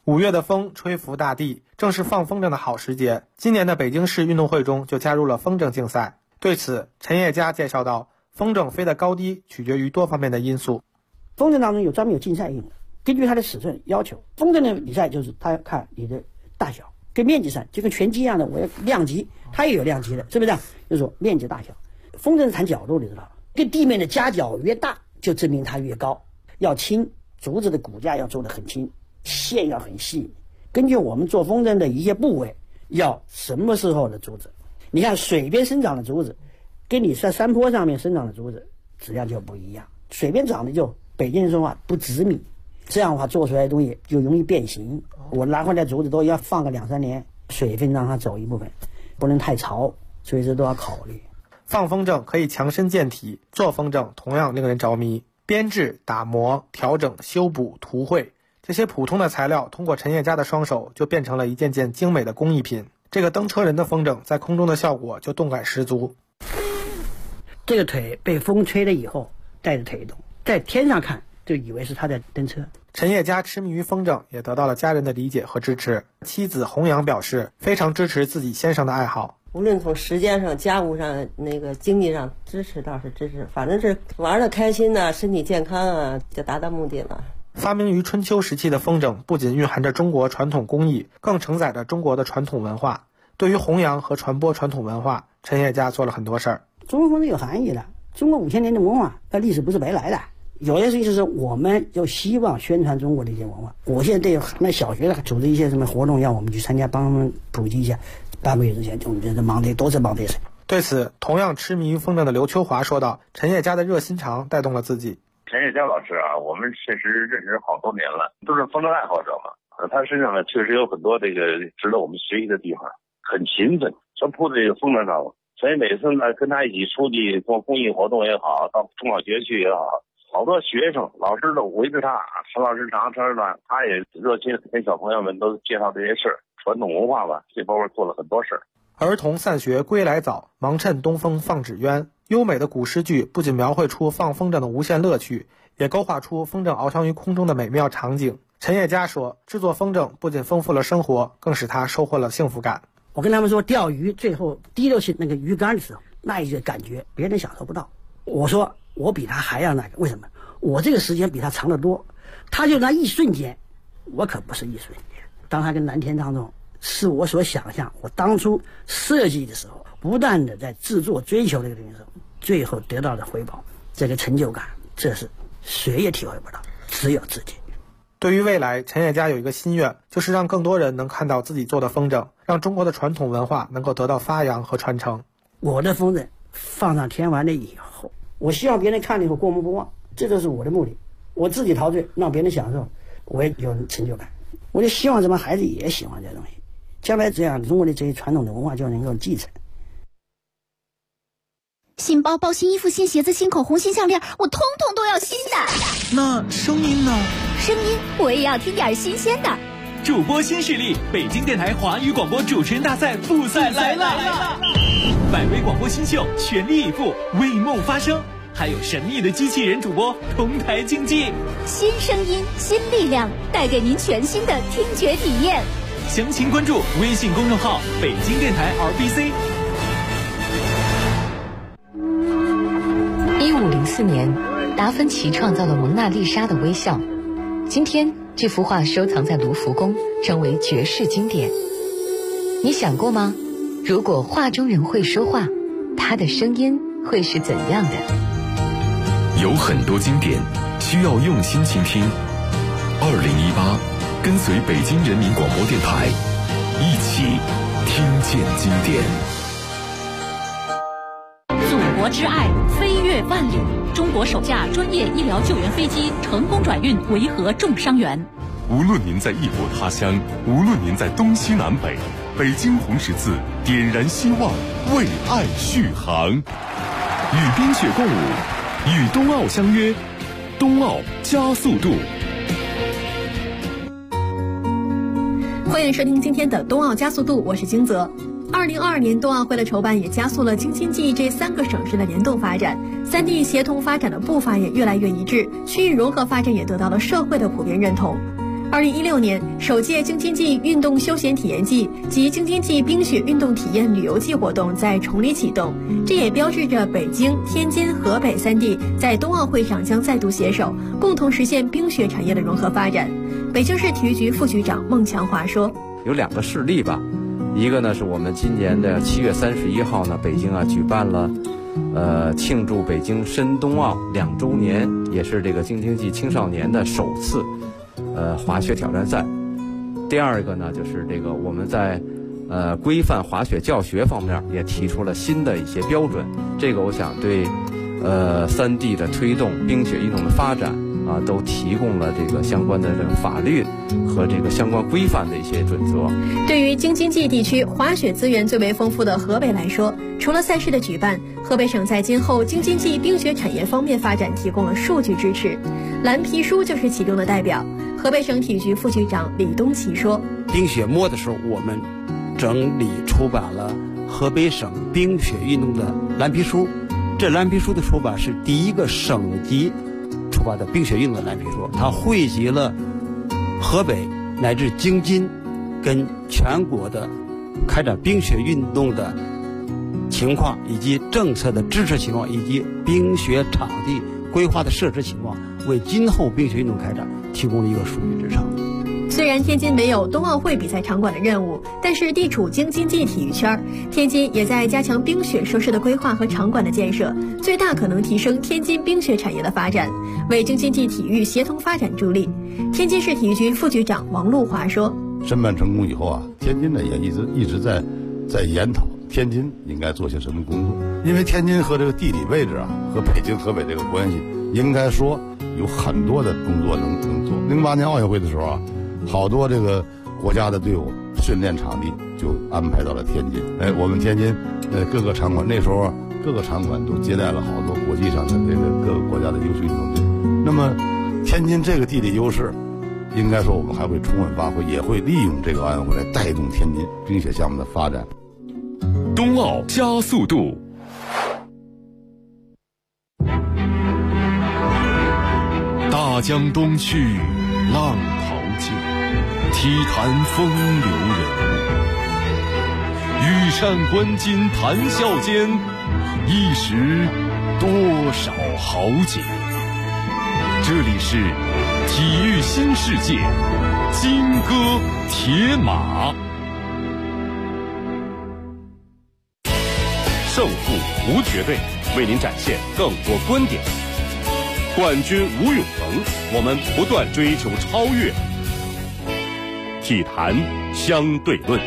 5月的风吹拂大地，正是放风筝的好时节。今年的北京市运动会中就加入了风筝竞赛。对此，陈叶佳介绍到，风筝飞的高低取决于多方面的因素。 风筝当中专门有竞赛用的，根据它的尺寸要求。风筝的比赛就是它要看你的大小，跟面积上就跟拳击一样的，我要量级，它也有量级的，是不是？就是说面积大小。风筝谈角度，你知道，跟地面的夹角越大，就证明它越高。要轻，竹子的骨架要做得很轻，线要很细。根据我们做风筝的一些部位，要什么时候的竹子？你看水边生长的竹子，跟你在山坡上面生长的竹子质量就不一样。水边长的就北京人说话不直密，这样的话做出来的东西就容易变形。我拿回来竹子都要放个2-3年，水分让它走一部分，不能太潮，所以这都要考虑。 放风筝可以强身健体，做风筝同样令人着迷。编制、打磨、调整、修补、涂绘，这些普通的材料通过陈叶佳的双手就变成了一件件精美的工艺品。这个蹬车人的风筝在空中的效果就动感十足。 这个腿被风吹了以后带着腿动，在天上看就以为是他在蹬车。 陈叶佳痴迷于风筝，也得到了家人的理解和支持。妻子洪阳表示非常支持自己先生的爱好， 无论从时间上、家务上、经济上支持倒是支持，反正是玩得开心啊，身体健康啊，就达到目的了。 发明于春秋时期的风筝不仅蕴含着中国传统工艺，更承载着中国的传统文化。对于弘扬和传播传统文化，陈叶佳做了很多事儿。 中国风筝有含义的，中国5000年的文化，历史不是白来的。有些事情是我们就希望宣传中国的一些文化。我现在对那小学的组织一些什么活动，要我们去参加，帮他们普及一下。半个月之前，我们真是忙得多是忙得死。 对此，同样痴迷于风筝的刘秋华说道：“陈叶佳的热心肠带动了自己。 陈叶佳老师啊，我们确实认识好多年了，都是风筝爱好者嘛。他身上呢，确实有很多值得我们学习的地方，很勤奋，全扑在这个风筝上了。所以每次呢，跟他一起出去做公益活动也好，到中小学去也好，好多学生、老师都围着他，陈老师常车呢，他也热心跟小朋友们都介绍这些事儿，传统文化吧，这方面做了很多事儿。 儿童散学归来早，忙趁东风放纸鸢。优美的古诗句不仅描绘出放风筝的无限乐趣，也勾画出风筝翱翔于空中的美妙场景。陈叶佳说，制作风筝不仅丰富了生活，更使他收获了幸福感。 我跟他们说，钓鱼最后提溜起那个鱼竿的时候，那一个感觉别人享受不到。我说我比他还要为什么？我这个时间比他长得多，他就那一瞬间，我可不是一瞬间。当他跟蓝天当中，是我所想象，我当初设计的时候，不断的在制作追求这个东西的时候，最后得到的回报，这个成就感，这是谁也体会不到，只有自己。 对于未来，陈叶佳有一个心愿，就是让更多人能看到自己做的风筝，让中国的传统文化能够得到发扬和传承。 我的风筝放上天完了以后，我希望别人看了以后过目不忘，这就是我的目的。我自己陶醉，让别人享受，我也有成就感。我就希望咱们孩子也喜欢这东西，将来这样中国的这些传统的文化就能够继承。 新包包、新衣服、新鞋子、新口红、新项链，我通通都要新的。 那声音呢？ 声音我也要听点新鲜的。 主播新势力，北京电台华语广播主持人大赛复赛来了！100位广播新秀全力以赴，为梦发声，还有神秘的机器人主播同台竞技。 新声音，新力量，带给您全新的听觉体验。 详情关注微信公众号北京电台 RBC。 1504年，达芬奇创造了蒙娜丽莎的微笑。今天，这幅画收藏在卢浮宫，成为绝世经典。你想过吗？如果画中人会说话，他的声音会是怎样的？ 有很多经典需要用心倾听。2018，跟随北京人民广播电台，一起听见经典。 祖国之爱飞越万里，中国首架专业医疗救援飞机成功转运维和重伤员。 无论您在异国他乡，无论您在东西南北，北京红十字点燃希望，为爱续航。与冰雪共舞，与冬奥相约，冬奥加速度。 欢迎收听今天的冬奥加速度，我是金泽。2022年冬奥会的筹办也加速了京津冀这3个省市的联动发展，3地协同发展的步伐也越来越一致，区域融合发展也得到了社会的普遍认同。 2016年，首届京津冀运动休闲体验季及京津冀冰雪运动体验旅游季活动在崇礼启动，这也标志着北京、天津、河北3地在冬奥会上将再度携手，共同实现冰雪产业的融合发展。北京市体育局副局长孟强华说：“ 有2个事例吧，一个呢是我们今年的7月31号呢，北京举办了庆祝北京申冬奥2周年，也是这个京津冀青少年的首次滑雪挑战赛。第二个呢，就是这个我们在规范滑雪教学方面也提出了新的一些标准，这个我想对3地的推动冰雪运动的发展都提供了这个相关的这个法律和这个相关规范的一些准则。 对于京津冀地区滑雪资源最为丰富的河北来说，除了赛事的举办，河北省在今后京津冀冰雪产业方面发展提供了数据支持。蓝皮书就是其中的代表。河北省体育局副局长李东奇说：“ 冰雪末的时候，我们整理出版了河北省冰雪运动的蓝皮书。这蓝皮书的出版是第一个省级出版的冰雪运动的蓝皮书，它汇集了河北乃至京津跟全国的开展冰雪运动的情况，以及政策的支持情况，以及冰雪场地规划的设置情况，为今后冰雪运动开展提供了一个数据支撑。” 虽然天津没有冬奥会比赛场馆的任务，但是地处京津冀体育圈，天津也在加强冰雪设施的规划和场馆的建设，最大可能提升天津冰雪产业的发展，为京津冀体育协同发展助力。天津市体育局副局长王路华说：“ 申办成功以后天津呢也一直在研讨天津应该做些什么工作，因为天津和这个地理位置和北京、河北这个关系，应该说有很多的工作能做。08年奥运会的时候好多这个国家的队伍训练场地就安排到了天津。我们天津各个场馆那时候各个场馆都接待了好多国际上的这个各个国家的优秀运动队。那么天津这个地理优势，应该说我们还会充分发挥，也会利用这个奥运会来带动天津冰雪项目的发展。 冬奥加速度。大江东去，浪淘尽，体坛风流人物。羽扇纶巾谈笑间，一时多少豪杰。这里是体育新世界，金戈铁马。胜负无绝对，为您展现更多观点。冠军无永恒，我们不断追求超越。体坛相对论。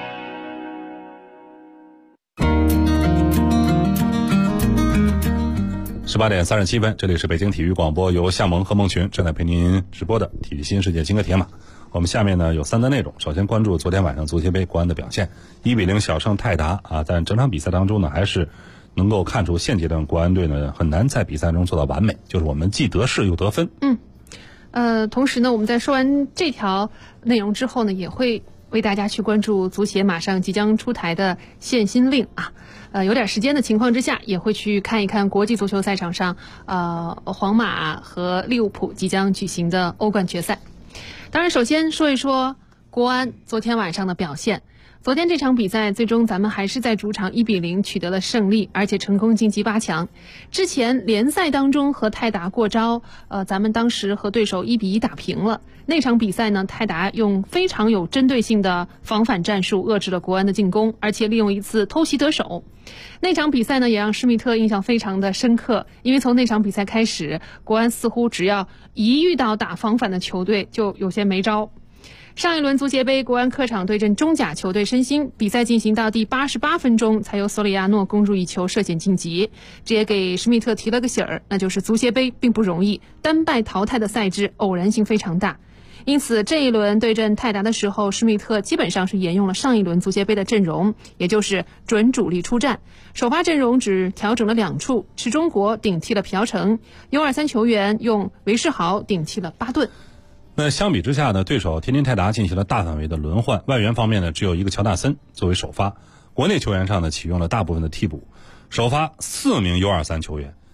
18点37分，这里是北京体育广播，由夏萌和孟群正在陪您直播的体育新世界金戈铁马。我们下面呢有3则内容，首先关注昨天晚上足协杯国安的表现，1-0小胜泰达在整场比赛当中呢，还是能够看出现阶段国安队呢很难在比赛中做到完美，就是我们既得势又得分。 同时呢，我们在说完这条内容之后呢，也会为大家去关注足协马上即将出台的限薪令有点时间的情况之下，也会去看一看国际足球赛场上皇马和利物浦即将举行的欧冠决赛。当然，首先说一说国安昨天晚上的表现。昨天这场比赛最终咱们还是在主场1-0取得了胜利，而且成功晋级8强。之前联赛当中和泰达过招，咱们当时和对手1-1打平了。那场比赛呢，泰达用非常有针对性的防反战术遏制了国安的进攻，而且利用一次偷袭得手。那场比赛呢，也让施密特印象非常的深刻，因为从那场比赛开始，国安似乎只要一遇到打防反的球队就有些没招。上一轮足协杯，国安客场对阵中甲球队申鑫，比赛进行到第88分钟，才由索里亚诺攻入一球射险晋级。这也给施密特提了个醒儿，那就是足协杯并不容易，单败淘汰的赛制偶然性非常大。因此这一轮对阵泰达的时候，施密特基本上是沿用了上一轮足协杯的阵容，也就是准主力出战，首发阵容只调整了2处，池忠国顶替了朴成，U23球员用韦世豪顶替了巴顿。 那相比之下呢，对手天津泰达进行了大范围的轮换，外援方面呢只有一个乔纳森作为首发，国内球员上呢启用了大部分的替补，首发4名 U23 球员。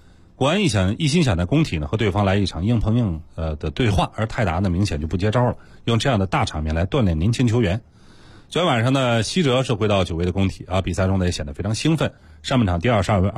国安一心想在工体呢和对方来一场硬碰硬的对话，而泰达呢明显就不接招了，用这样的大场面来锻炼年轻球员。昨天晚上呢，西哲是回到久违的工体啊，比赛中呢也显得非常兴奋。上半场第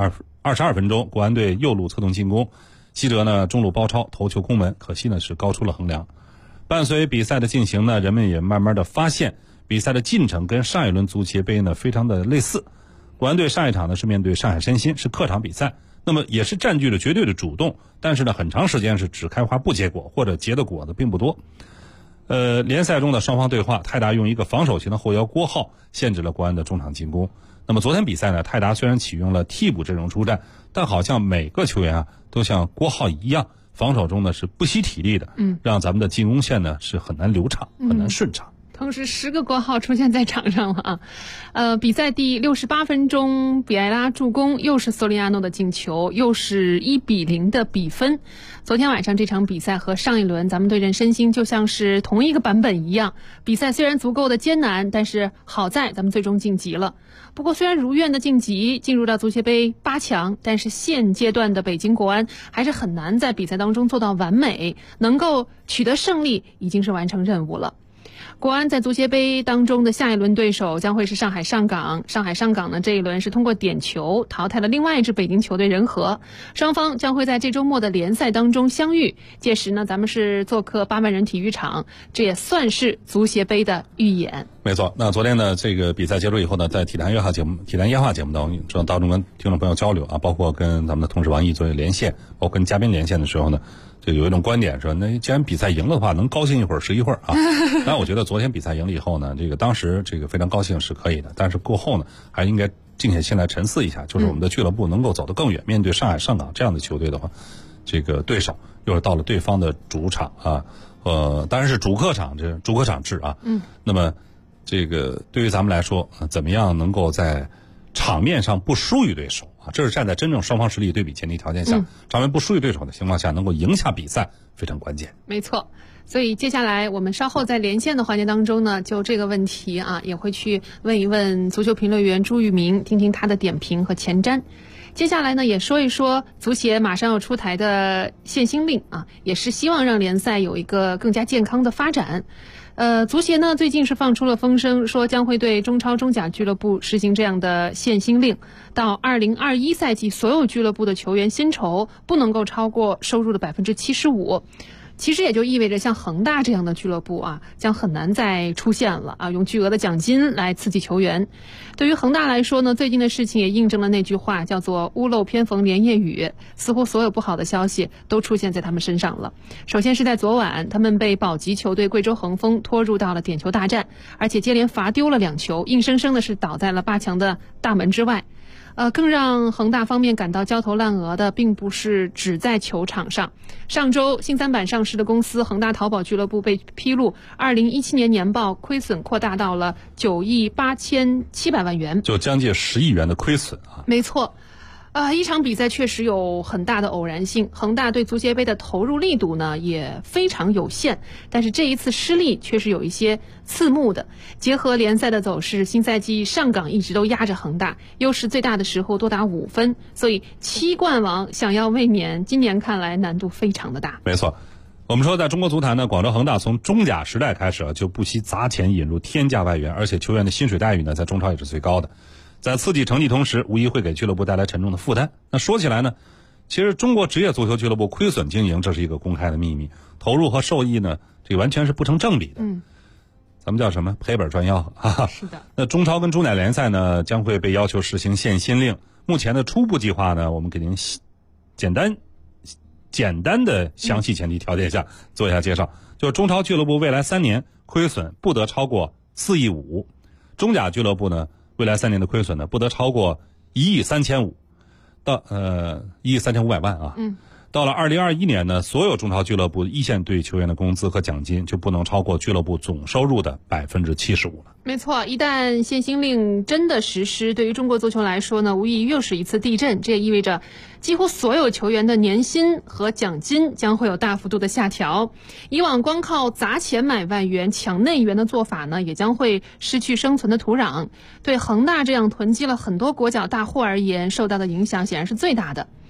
22分钟，国安队右路策动进攻，西哲呢中路包抄头球攻门，可惜呢是高出了横梁。伴随比赛的进行呢，人们也慢慢的发现比赛的进程跟上一轮足协杯呢非常的类似。国安队上一场呢是面对上海申鑫，是客场比赛，那么也是占据了绝对的主动，但是呢很长时间是只开花不结果，或者结的果子并不多。联赛中的双方对话，泰达用一个防守型的后腰郭浩限制了国安的中场进攻。那么昨天比赛呢，泰达虽然启用了替补阵容出战，但好像每个球员啊都像郭浩一样，防守中呢是不惜体力的，让咱们的进攻线呢是很难流畅，很难顺畅。 同时10个国号出现在场上了啊！比赛第68分钟，比埃拉助攻，又是索里亚诺的进球，又是1-0的比分。昨天晚上这场比赛和上一轮咱们对阵申鑫就像是同一个版本一样，比赛虽然足够的艰难，但是好在咱们最终晋级了。不过虽然如愿的晋级，进入到足协杯8强，但是现阶段的北京国安还是很难在比赛当中做到完美，能够取得胜利已经是完成任务了。国安在足协杯当中的下一轮对手将会是上海上港。上海上港呢，这一轮是通过点球淘汰了另外一支北京球队人和，双方将会在这周末的联赛当中相遇。届时呢，咱们是做客8万人体育场，这也算是足协杯的预演。 没错，那昨天呢，这个比赛结束以后呢，在体坛夜话节目当中跟听众朋友交流啊，包括跟咱们的同事王毅做连线，包括跟嘉宾连线的时候呢，就有一种观点说，那既然比赛赢了的话，能高兴一会儿是一会儿啊。那我觉得昨天比赛赢了以后呢，这个当时这个非常高兴是可以的，但是过后呢，还应该静下心来沉思一下，就是我们的俱乐部能够走得更远。面对上海上港这样的球队的话，这个对手又是到了对方的主场啊，当然是主客场制啊。那么这个对于咱们来说，怎么样能够在场面上不输于对手啊？这是站在真正双方实力对比前提条件下，场面不输于对手的情况下，能够赢下比赛非常关键。 没错，所以接下来我们稍后在连线的环节当中呢，就这个问题啊，也会去问一问足球评论员朱玉明，听听他的点评和前瞻。接下来呢，也说一说足协马上要出台的限薪令啊，也是希望让联赛有一个更加健康的发展。足协呢最近是放出了风声，说将会对中超中甲俱乐部实行这样的限薪令，到2021赛季所有俱乐部的球员薪酬不能够超过收入的75%。其实也就意味着像恒大这样的俱乐部啊，将很难再出现了啊，用巨额的奖金来刺激球员。对于恒大来说呢，最近的事情也印证了那句话，叫做屋漏偏逢连夜雨，似乎所有不好的消息都出现在他们身上了。首先是在昨晚，他们被保级球队贵州恒丰拖入到了点球大战，而且接连罚丢了2球，硬生生的是倒在了8强的大门之外。更让恒大方面感到焦头烂额的，并不是只在球场上。上周新三板上市的公司恒大淘宝俱乐部被披露，2017年年报亏损扩大到了9亿8700万元， 就将近10亿元的亏损啊！ 没错。一场比赛确实有很大的偶然性，恒大对足协杯的投入力度呢也非常有限，但是这一次失利却是有一些刺目的。结合联赛的走势，新赛季上港一直都压着恒大，优势最大的时候多达5分，所以7冠王想要卫冕，今年看来难度非常的大。 没错，我们说在中国足坛呢，广州恒大从中甲时代开始就不惜砸钱引入天价外援，而且球员的薪水待遇呢在中超也是最高的。在刺激成绩同时，无疑会给俱乐部带来沉重的负担。那说起来呢，其实中国职业足球俱乐部亏损经营，这是一个公开的秘密，投入和收益呢，这完全是不成正比的。咱们叫什么？赔本赚吆喝。 是的。 那中超跟中甲联赛呢，将会被要求实行限薪令。目前的初步计划呢，我们给您简单的详细前提条件下做一下介绍。就是中超俱乐部未来3年亏损不得超过4亿5，中甲俱乐部呢，未来3年的亏损呢，不得超过1亿3500到1亿3500万啊。到了2021年呢，所有中超俱乐部一线队球员的工资和奖金就不能超过俱乐部总收入的75%了。 没错，一旦限薪令真的实施，对于中国足球来说呢，无疑又是一次地震。这也意味着几乎所有球员的年薪和奖金将会有大幅度的下调。以往光靠砸钱买外援、抢内援的做法呢，也将会失去生存的土壤。对恒大这样囤积了很多国脚大户而言，受到的影响显然是最大的。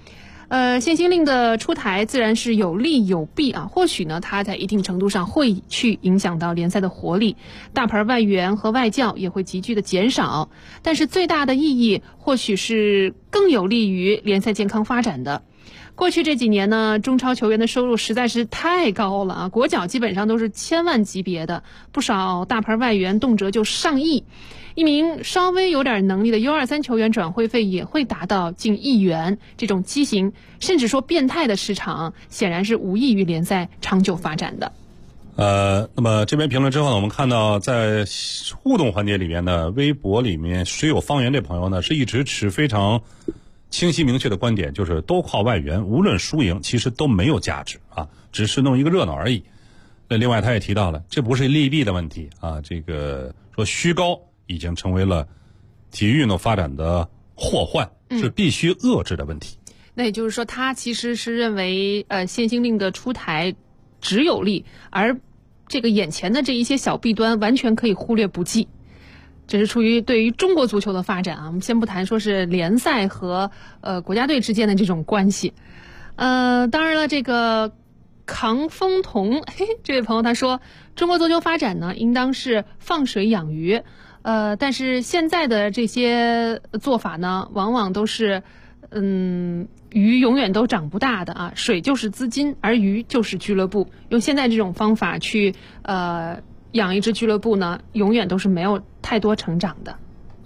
限薪令的出台自然是有利有弊啊，或许呢它在一定程度上会去影响到联赛的活力，大牌外援和外教也会急剧的减少，但是最大的意义或许是更有利于联赛健康发展的。过去这几年呢，中超球员的收入实在是太高了啊，国脚基本上都是千万级别的，不少大牌外援动辄就上亿。一名稍微有点能力的 U23 球员转会费也会达到近1亿元，这种畸形甚至说变态的市场显然是无益于联赛长久发展的。 那么这边评论之后呢，我们看到在互动环节里面呢，微博里面水有方圆这朋友呢是一直持非常清晰明确的观点，就是都靠外援，无论输赢其实都没有价值啊，只是弄一个热闹而已。那另外他也提到了，这不是利弊的问题啊，这个说虚高已经成为了体育运动发展的祸患，是必须遏制的问题。 那也就是说，他其实是认为限薪令的出台只有利，而这个眼前的这一些小弊端完全可以忽略不计。这是出于对于中国足球的发展啊，我们先不谈说是联赛和国家队之间的这种关系。当然了，这个扛风童这位朋友他说，中国足球发展呢应当是放水养鱼，但是现在的这些做法呢，往往都是鱼永远都长不大的啊，水就是资金，而鱼就是俱乐部。用现在这种方法去养一支俱乐部呢，永远都是没有太多成长的。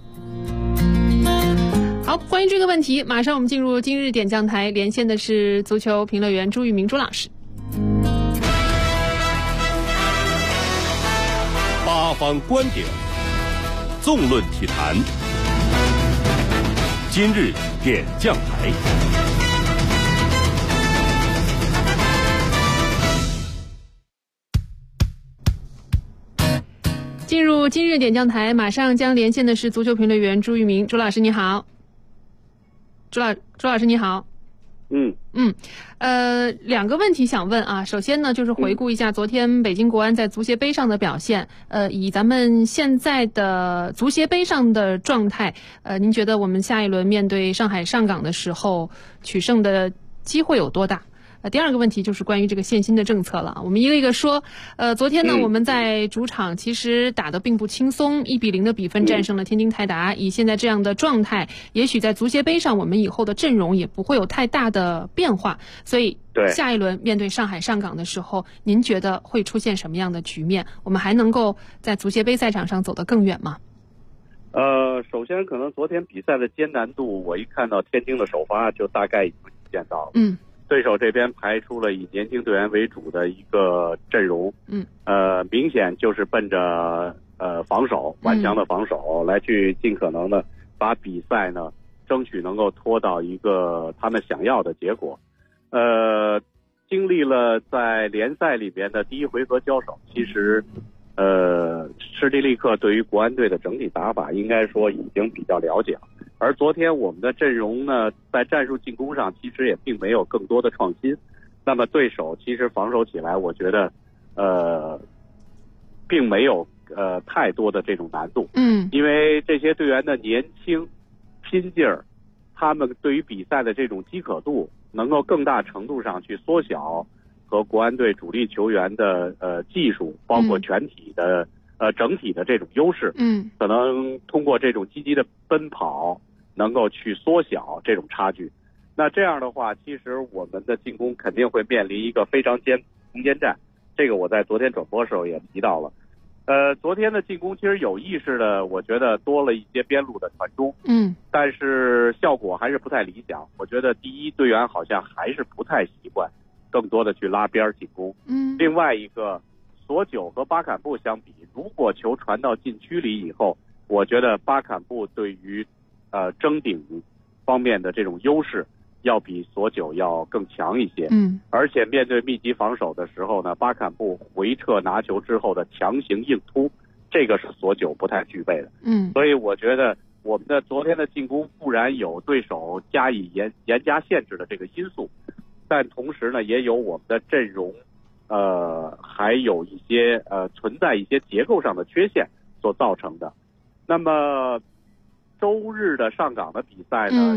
好，关于这个问题，马上我们进入今日点将台，连线的是足球评论员朱玉明朱老师。 八方观点，纵论体坛，今日点将台。 进入今日点将台，马上将连线的是足球评论员朱玉明朱老师，你好。朱老师你好。两个问题想问啊。首先呢，就是回顾一下昨天北京国安在足协杯上的表现。以咱们现在的足协杯上的状态，您觉得我们下一轮面对上海上港的时候，取胜的机会有多大？第二个问题就是关于这个限薪的政策了。我们一个一个说。昨天呢，我们在主场其实打得并不轻松，1-0的比分战胜了天津泰达。以现在这样的状态，也许在足协杯上我们以后的阵容也不会有太大的变化。所以下一轮面对上海上港的时候，您觉得会出现什么样的局面？我们还能够在足协杯赛场上走得更远吗？ 首先可能昨天比赛的艰难度，我一看到天津的首发就大概已经体现到了。对手这边排出了以年轻队员为主的一个阵容，明显就是奔着防守顽强的防守来去尽可能的把比赛呢争取能够拖到一个他们想要的结果。经历了在联赛里边的第一回合交手，其实施蒂利克对于国安队的整体打法应该说已经比较了解了。而昨天我们的阵容呢，在战术进攻上其实也并没有更多的创新。那么对手其实防守起来，我觉得并没有太多的这种难度。因为这些队员的年轻、拼劲儿，他们对于比赛的这种饥渴度，能够更大程度上去缩小和国安队主力球员的技术，包括全体的整体的这种优势。可能通过这种积极的奔跑，能够去缩小这种差距。那这样的话，其实我们的进攻肯定会面临一个非常攻坚战。这个我在昨天转播的时候也提到了。昨天的进攻其实有意识的，我觉得多了一些边路的传中，但是效果还是不太理想。我觉得第一，队员好像还是不太习惯更多的去拉边进攻。另外一个，索九和巴坎布相比，如果球传到禁区里以后，我觉得巴坎布对于争顶方面的这种优势要比索九要更强一些。而且面对密集防守的时候呢，巴坎布回撤拿球之后的强行硬突，这个是索九不太具备的。所以我觉得我们的昨天的进攻固然有对手加以严加限制的这个因素，但同时呢，也有我们的阵容还有一些存在一些结构上的缺陷所造成的。那么周日的上港的比赛呢，与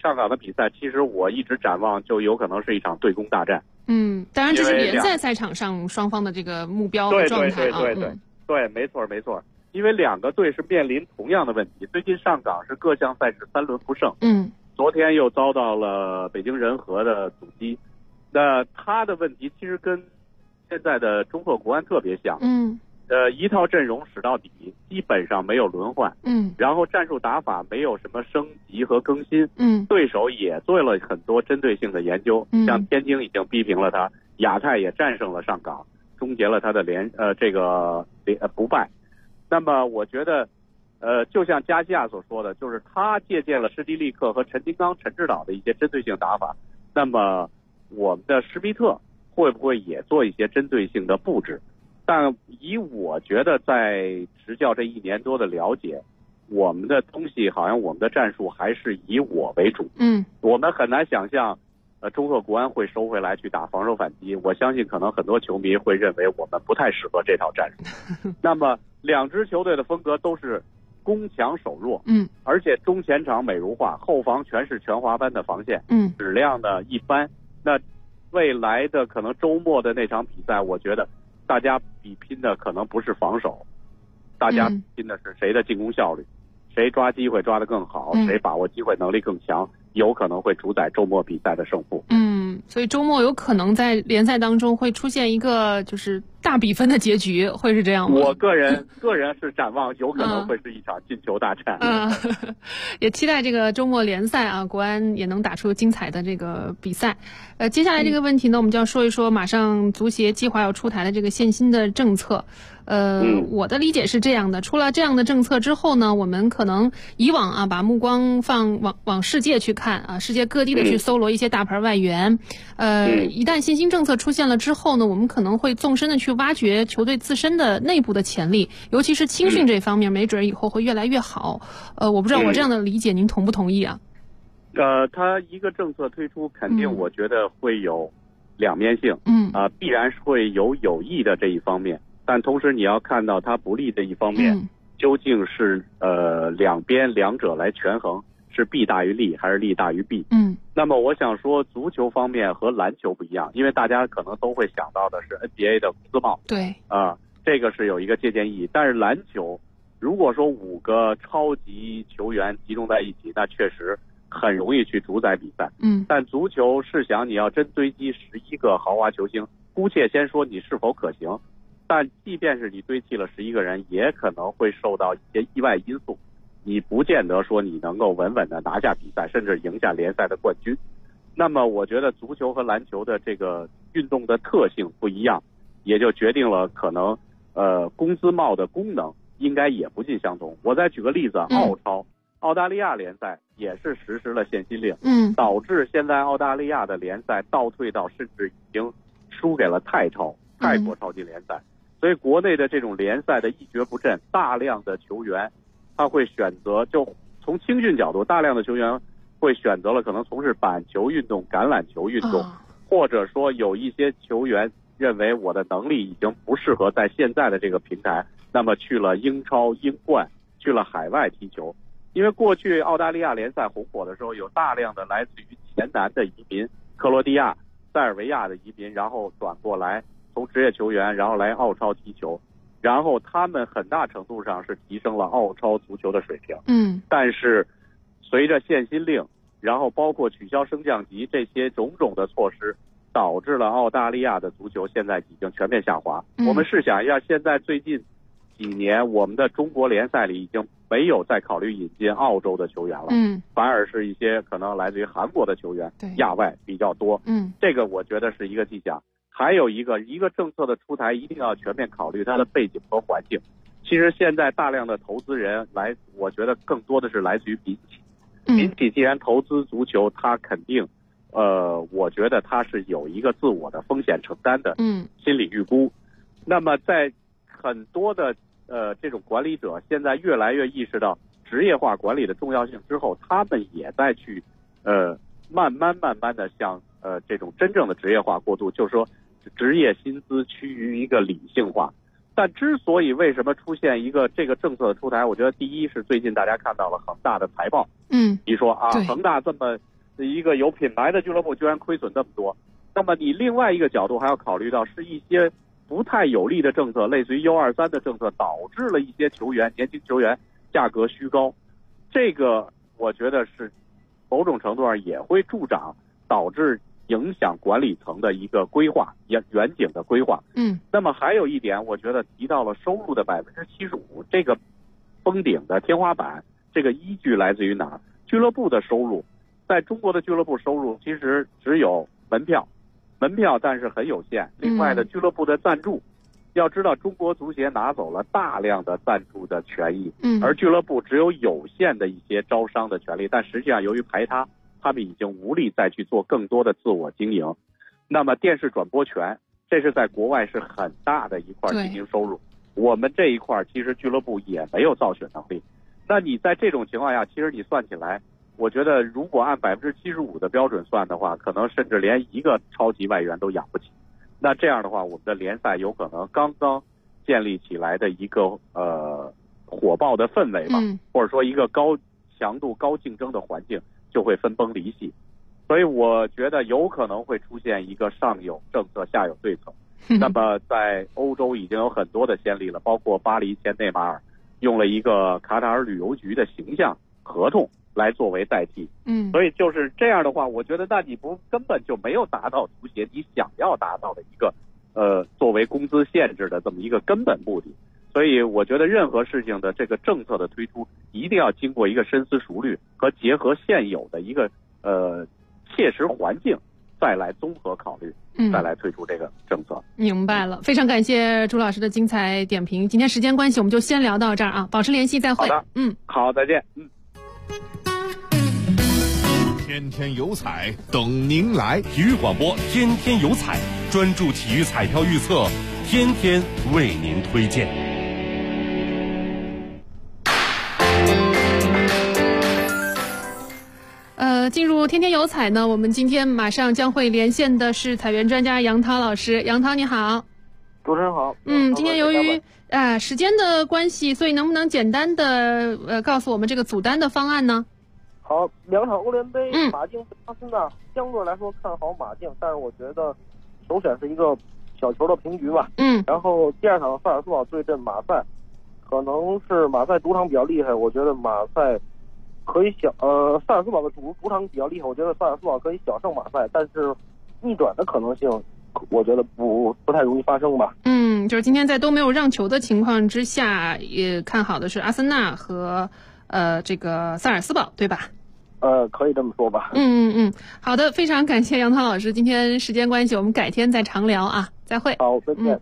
上港的比赛，其实我一直展望就有可能是一场对攻大战。 当然这是联赛赛场上双方的这个目标和状态啊。 对，没错。因为两个队是面临同样的问题，最近上港是各项赛事3轮不胜，昨天又遭到了北京人和的阻击。那他的问题其实跟现在的中赫国安特别像，一套阵容使到底，基本上没有轮换，然后战术打法没有什么升级和更新，对手也做了很多针对性的研究，像天津已经逼平了他，亚太也战胜了上港，终结了他的不败。那么我觉得，就像加西亚所说的，就是他借鉴了施蒂利克和陈金刚、陈指导的一些针对性打法。那么我们的施密特会不会也做一些针对性的布置？但以我觉得在执教这1年多的了解，我们的东西好像我们的战术还是以我为主。我们很难想象，中赫国安会收回来去打防守反击。我相信可能很多球迷会认为我们不太适合这套战术。那么两支球队的风格都是攻强守弱，而且中前场美如画，后防全是全华班的防线，质量呢一般。那未来的可能周末的那场比赛，我觉得大家比拼的可能不是防守，大家拼的是谁的进攻效率，谁抓机会抓得更好，谁把握机会能力更强，有可能会主宰周末比赛的胜负。 所以周末有可能在联赛当中会出现一个就是大比分的结局，会是这样吗？ 我个人是展望有可能会是一场进球大战。 也期待这个周末联赛啊，国安也能打出精彩的这个比赛。接下来这个问题呢，我们就要说一说马上足协计划要出台的这个限薪的政策。我的理解是这样的，出了这样的政策之后呢，我们可能以往啊把目光往世界去看啊，世界各地的去搜罗一些大牌外援。一旦限薪政策出现了之后呢，我们可能会纵深的去挖掘球队自身的内部的潜力，尤其是青训这方面，没准以后会越来越好。我不知道我这样的理解您同不同意啊？ 他一个政策推出，肯定我觉得会有两面性，必然是会有益的这一方面，但同时你要看到它不利的一方面，究竟是两者来权衡，是弊大于利还是利大于弊？那么我想说，足球方面和篮球不一样，因为大家可能都会想到的是 NBA 的工资帽， 对， 这个是有一个借鉴意义。但是篮球，如果说5个超级球员集中在一起，那确实很容易去主宰比赛。但足球试想，你要真堆积11个豪华球星，姑且先说你是否可行，但即便是你堆砌了11个人，也可能会受到一些意外因素，你不见得说你能够稳稳的拿下比赛，甚至赢下联赛的冠军。那么我觉得足球和篮球的这个运动的特性不一样，也就决定了可能工资帽的功能应该也不尽相同。我再举个例子，澳大利亚联赛也是实施了限薪令，导致现在澳大利亚的联赛倒退到甚至已经输给了泰国超级联赛。所以国内的这种联赛的一蹶不振，大量的球员他会选择，就从青训角度，大量的球员会选择了可能从事板球运动、橄榄球运动，或者说有一些球员认为我的能力已经不适合在现在的这个平台，那么去了英超、英冠，去了海外踢球。因为过去澳大利亚联赛红火的时候，有大量的来自于前南的移民，克罗地亚、塞尔维亚的移民，然后转过来从职业球员，然后来澳超踢球，然后他们很大程度上是提升了澳超足球的水平。但是随着限薪令，然后包括取消升降级这些种种的措施，导致了澳大利亚的足球现在已经全面下滑。我们试想一下，现在最近几年我们的中国联赛里已经没有再考虑引进澳洲的球员了，反而是一些可能来自于韩国的球员，亚外比较多。这个我觉得是一个迹象。还有一个政策的出台一定要全面考虑它的背景和环境。其实现在大量的投资人我觉得更多的是来自于民企。民企既然投资足球，它肯定我觉得它是有一个自我的风险承担的心理预估。那么在很多的这种管理者现在越来越意识到职业化管理的重要性之后，他们也在去慢慢的向这种真正的职业化过渡，就是说职业薪资趋于一个理性化。但之所以为什么出现一个这个政策的出台，我觉得第一是最近大家看到了恒大的财报，比如说恒大这么一个有品牌的俱乐部居然亏损这么多。那么你另外一个角度还要考虑到，是一些不太有利的政策，类似于 U23的政策，导致了一些年轻球员价格虚高。这个我觉得是某种程度上也会助长，导致影响管理层的一个规划，远景的规划。那么还有一点，我觉得提到了收入的75%，这个封顶的天花板，这个依据来自于哪儿？俱乐部的收入，在中国的俱乐部收入其实只有门票，但是很有限。另外的俱乐部的赞助，要知道中国足协拿走了大量的赞助的权益，而俱乐部只有有限的一些招商的权利，但实际上由于排他，他们已经无力再去做更多的自我经营。那么电视转播权，这是在国外是很大的一块经营收入，我们这一块其实俱乐部也没有造血能力。那你在这种情况下，其实你算起来，我觉得如果按75%的标准算的话，可能甚至连一个超级外援都养不起。那这样的话，我们的联赛有可能刚刚建立起来的一个火爆的氛围吧，或者说一个高强度、高竞争的环境就会分崩离析。所以我觉得有可能会出现一个上有政策下有对策。那么在欧洲已经有很多的先例了，包括巴黎签内马尔用了一个卡塔尔旅游局的形象合同来作为代替。所以就是这样的话，我觉得那你根本就没有达到足协你想要达到的一个作为工资限制的这么一个根本目的。所以我觉得任何事情的这个政策的推出，一定要经过一个深思熟虑和结合现有的一个切实环境，再来综合考虑，再来推出这个政策。 明白了，非常感谢朱老师的精彩点评。今天时间关系，我们就先聊到这儿啊，保持联系，再会。 好的，好，再见。 天天有彩等您来，体育广播天天有彩，专注体育彩票预测，天天为您推荐。 进入天天有彩呢，我们今天马上将会连线的是彩员专家杨涛老师。杨涛你好。 主持人好。 今天由于时间的关系，所以能不能简单的告诉我们这个组单的方案呢？ 好，两场欧联杯，马竞对阿森纳，相对来说看好马竞，但是我觉得首选是一个小球的平局吧。然后第二场萨尔斯堡对阵马赛，可能是马赛主场比较厉害，我觉得马赛可以萨尔斯堡的主场比较厉害，我觉得萨尔斯堡可以小胜马赛，但是逆转的可能性我觉得不太容易发生吧。 就是今天在都没有让球的情况之下，也看好的是阿森纳和这个萨尔斯堡，对吧？ 可以这么说吧。 好的，非常感谢杨涛老师，今天时间关系，我们改天再常聊啊，再会。 好，再见。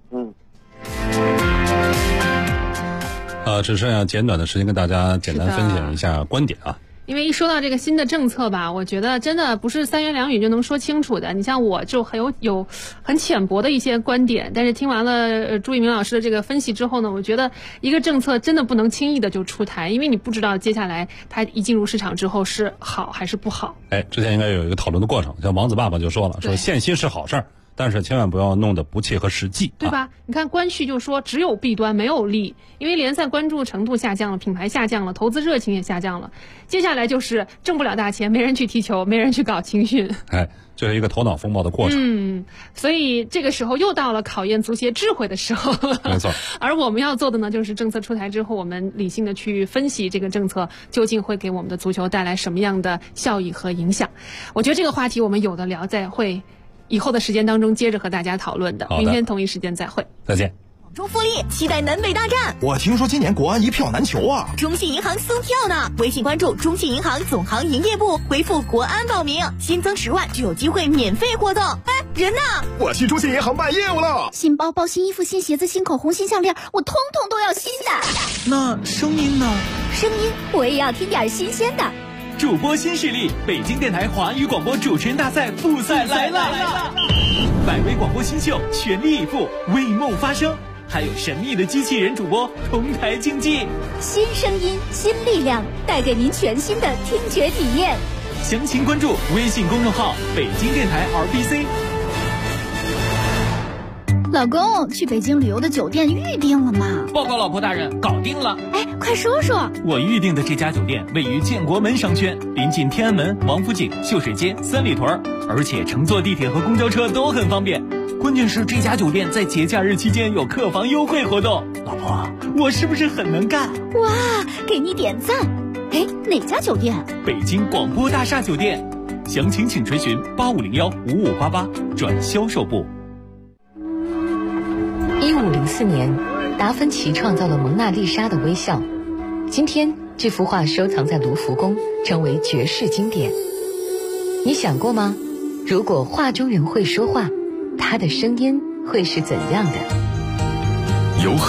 只剩下简短的时间跟大家简单分享一下观点啊。 因为一说到这个新的政策吧，我觉得真的不是三言两语就能说清楚的。你像我就有很浅薄的一些观点，但是听完了朱一鸣老师的这个分析之后呢，我觉得一个政策真的不能轻易的就出台，因为你不知道接下来它一进入市场之后是好还是不好。 之前应该有一个讨论的过程，像王子爸爸就说了，说限薪是好事儿，但是千万不要弄得不切合实际， 对吧？你看官续就说只有弊端没有利，因为联赛关注程度下降了，品牌下降了，投资热情也下降了，接下来就是挣不了大钱，没人去踢球，没人去搞青训， 这是一个头脑风暴的过程。 所以这个时候又到了考验足协智慧的时候了。 没错。 而我们要做的呢，就是政策出台之后，我们理性的去分析这个政策究竟会给我们的足球带来什么样的效益和影响。我觉得这个话题我们有的聊，在会以后的时间当中接着和大家讨论的。明天同一时间再会， 再见。 中福利，期待南北大战。 我听说今年国安一票难求啊！ 中信银行送票呢，微信关注中信银行总行营业部，回复国安报名，新增10万就有机会免费获赠。人呢？ 我去中信银行办业务了。 新包包、新衣服、新鞋子、新口红、新项链，我通通都要新的。 那声音呢？ 声音我也要听点新鲜的。 主播新势力，北京电台华语广播主持人大赛复赛来了！百位广播新秀全力以赴，为梦发声。还有神秘的机器人主播同台竞技， 新声音新力量，带给您全新的听觉体验。 详情关注微信公众号北京电台 RBC。 老公，去北京旅游的酒店预定了吗？ 报告老婆大人，搞定了。 哎，快说说。 我预定的这家酒店位于建国门商圈，临近天安门、王府井、秀水街、三里屯，而且乘坐地铁和公交车都很方便。关键是这家酒店在节假日期间有客房优惠活动。老婆，我是不是很能干？ 哇，给你点赞。哎，哪家酒店？ 北京广播大厦酒店。详情请垂询85015588转销售部。 1504年，达芬奇创造了蒙娜丽莎的微笑。今天，这幅画收藏在卢浮宫，成为绝世经典。你想过吗？如果画中人会说话，他的声音会是怎样的？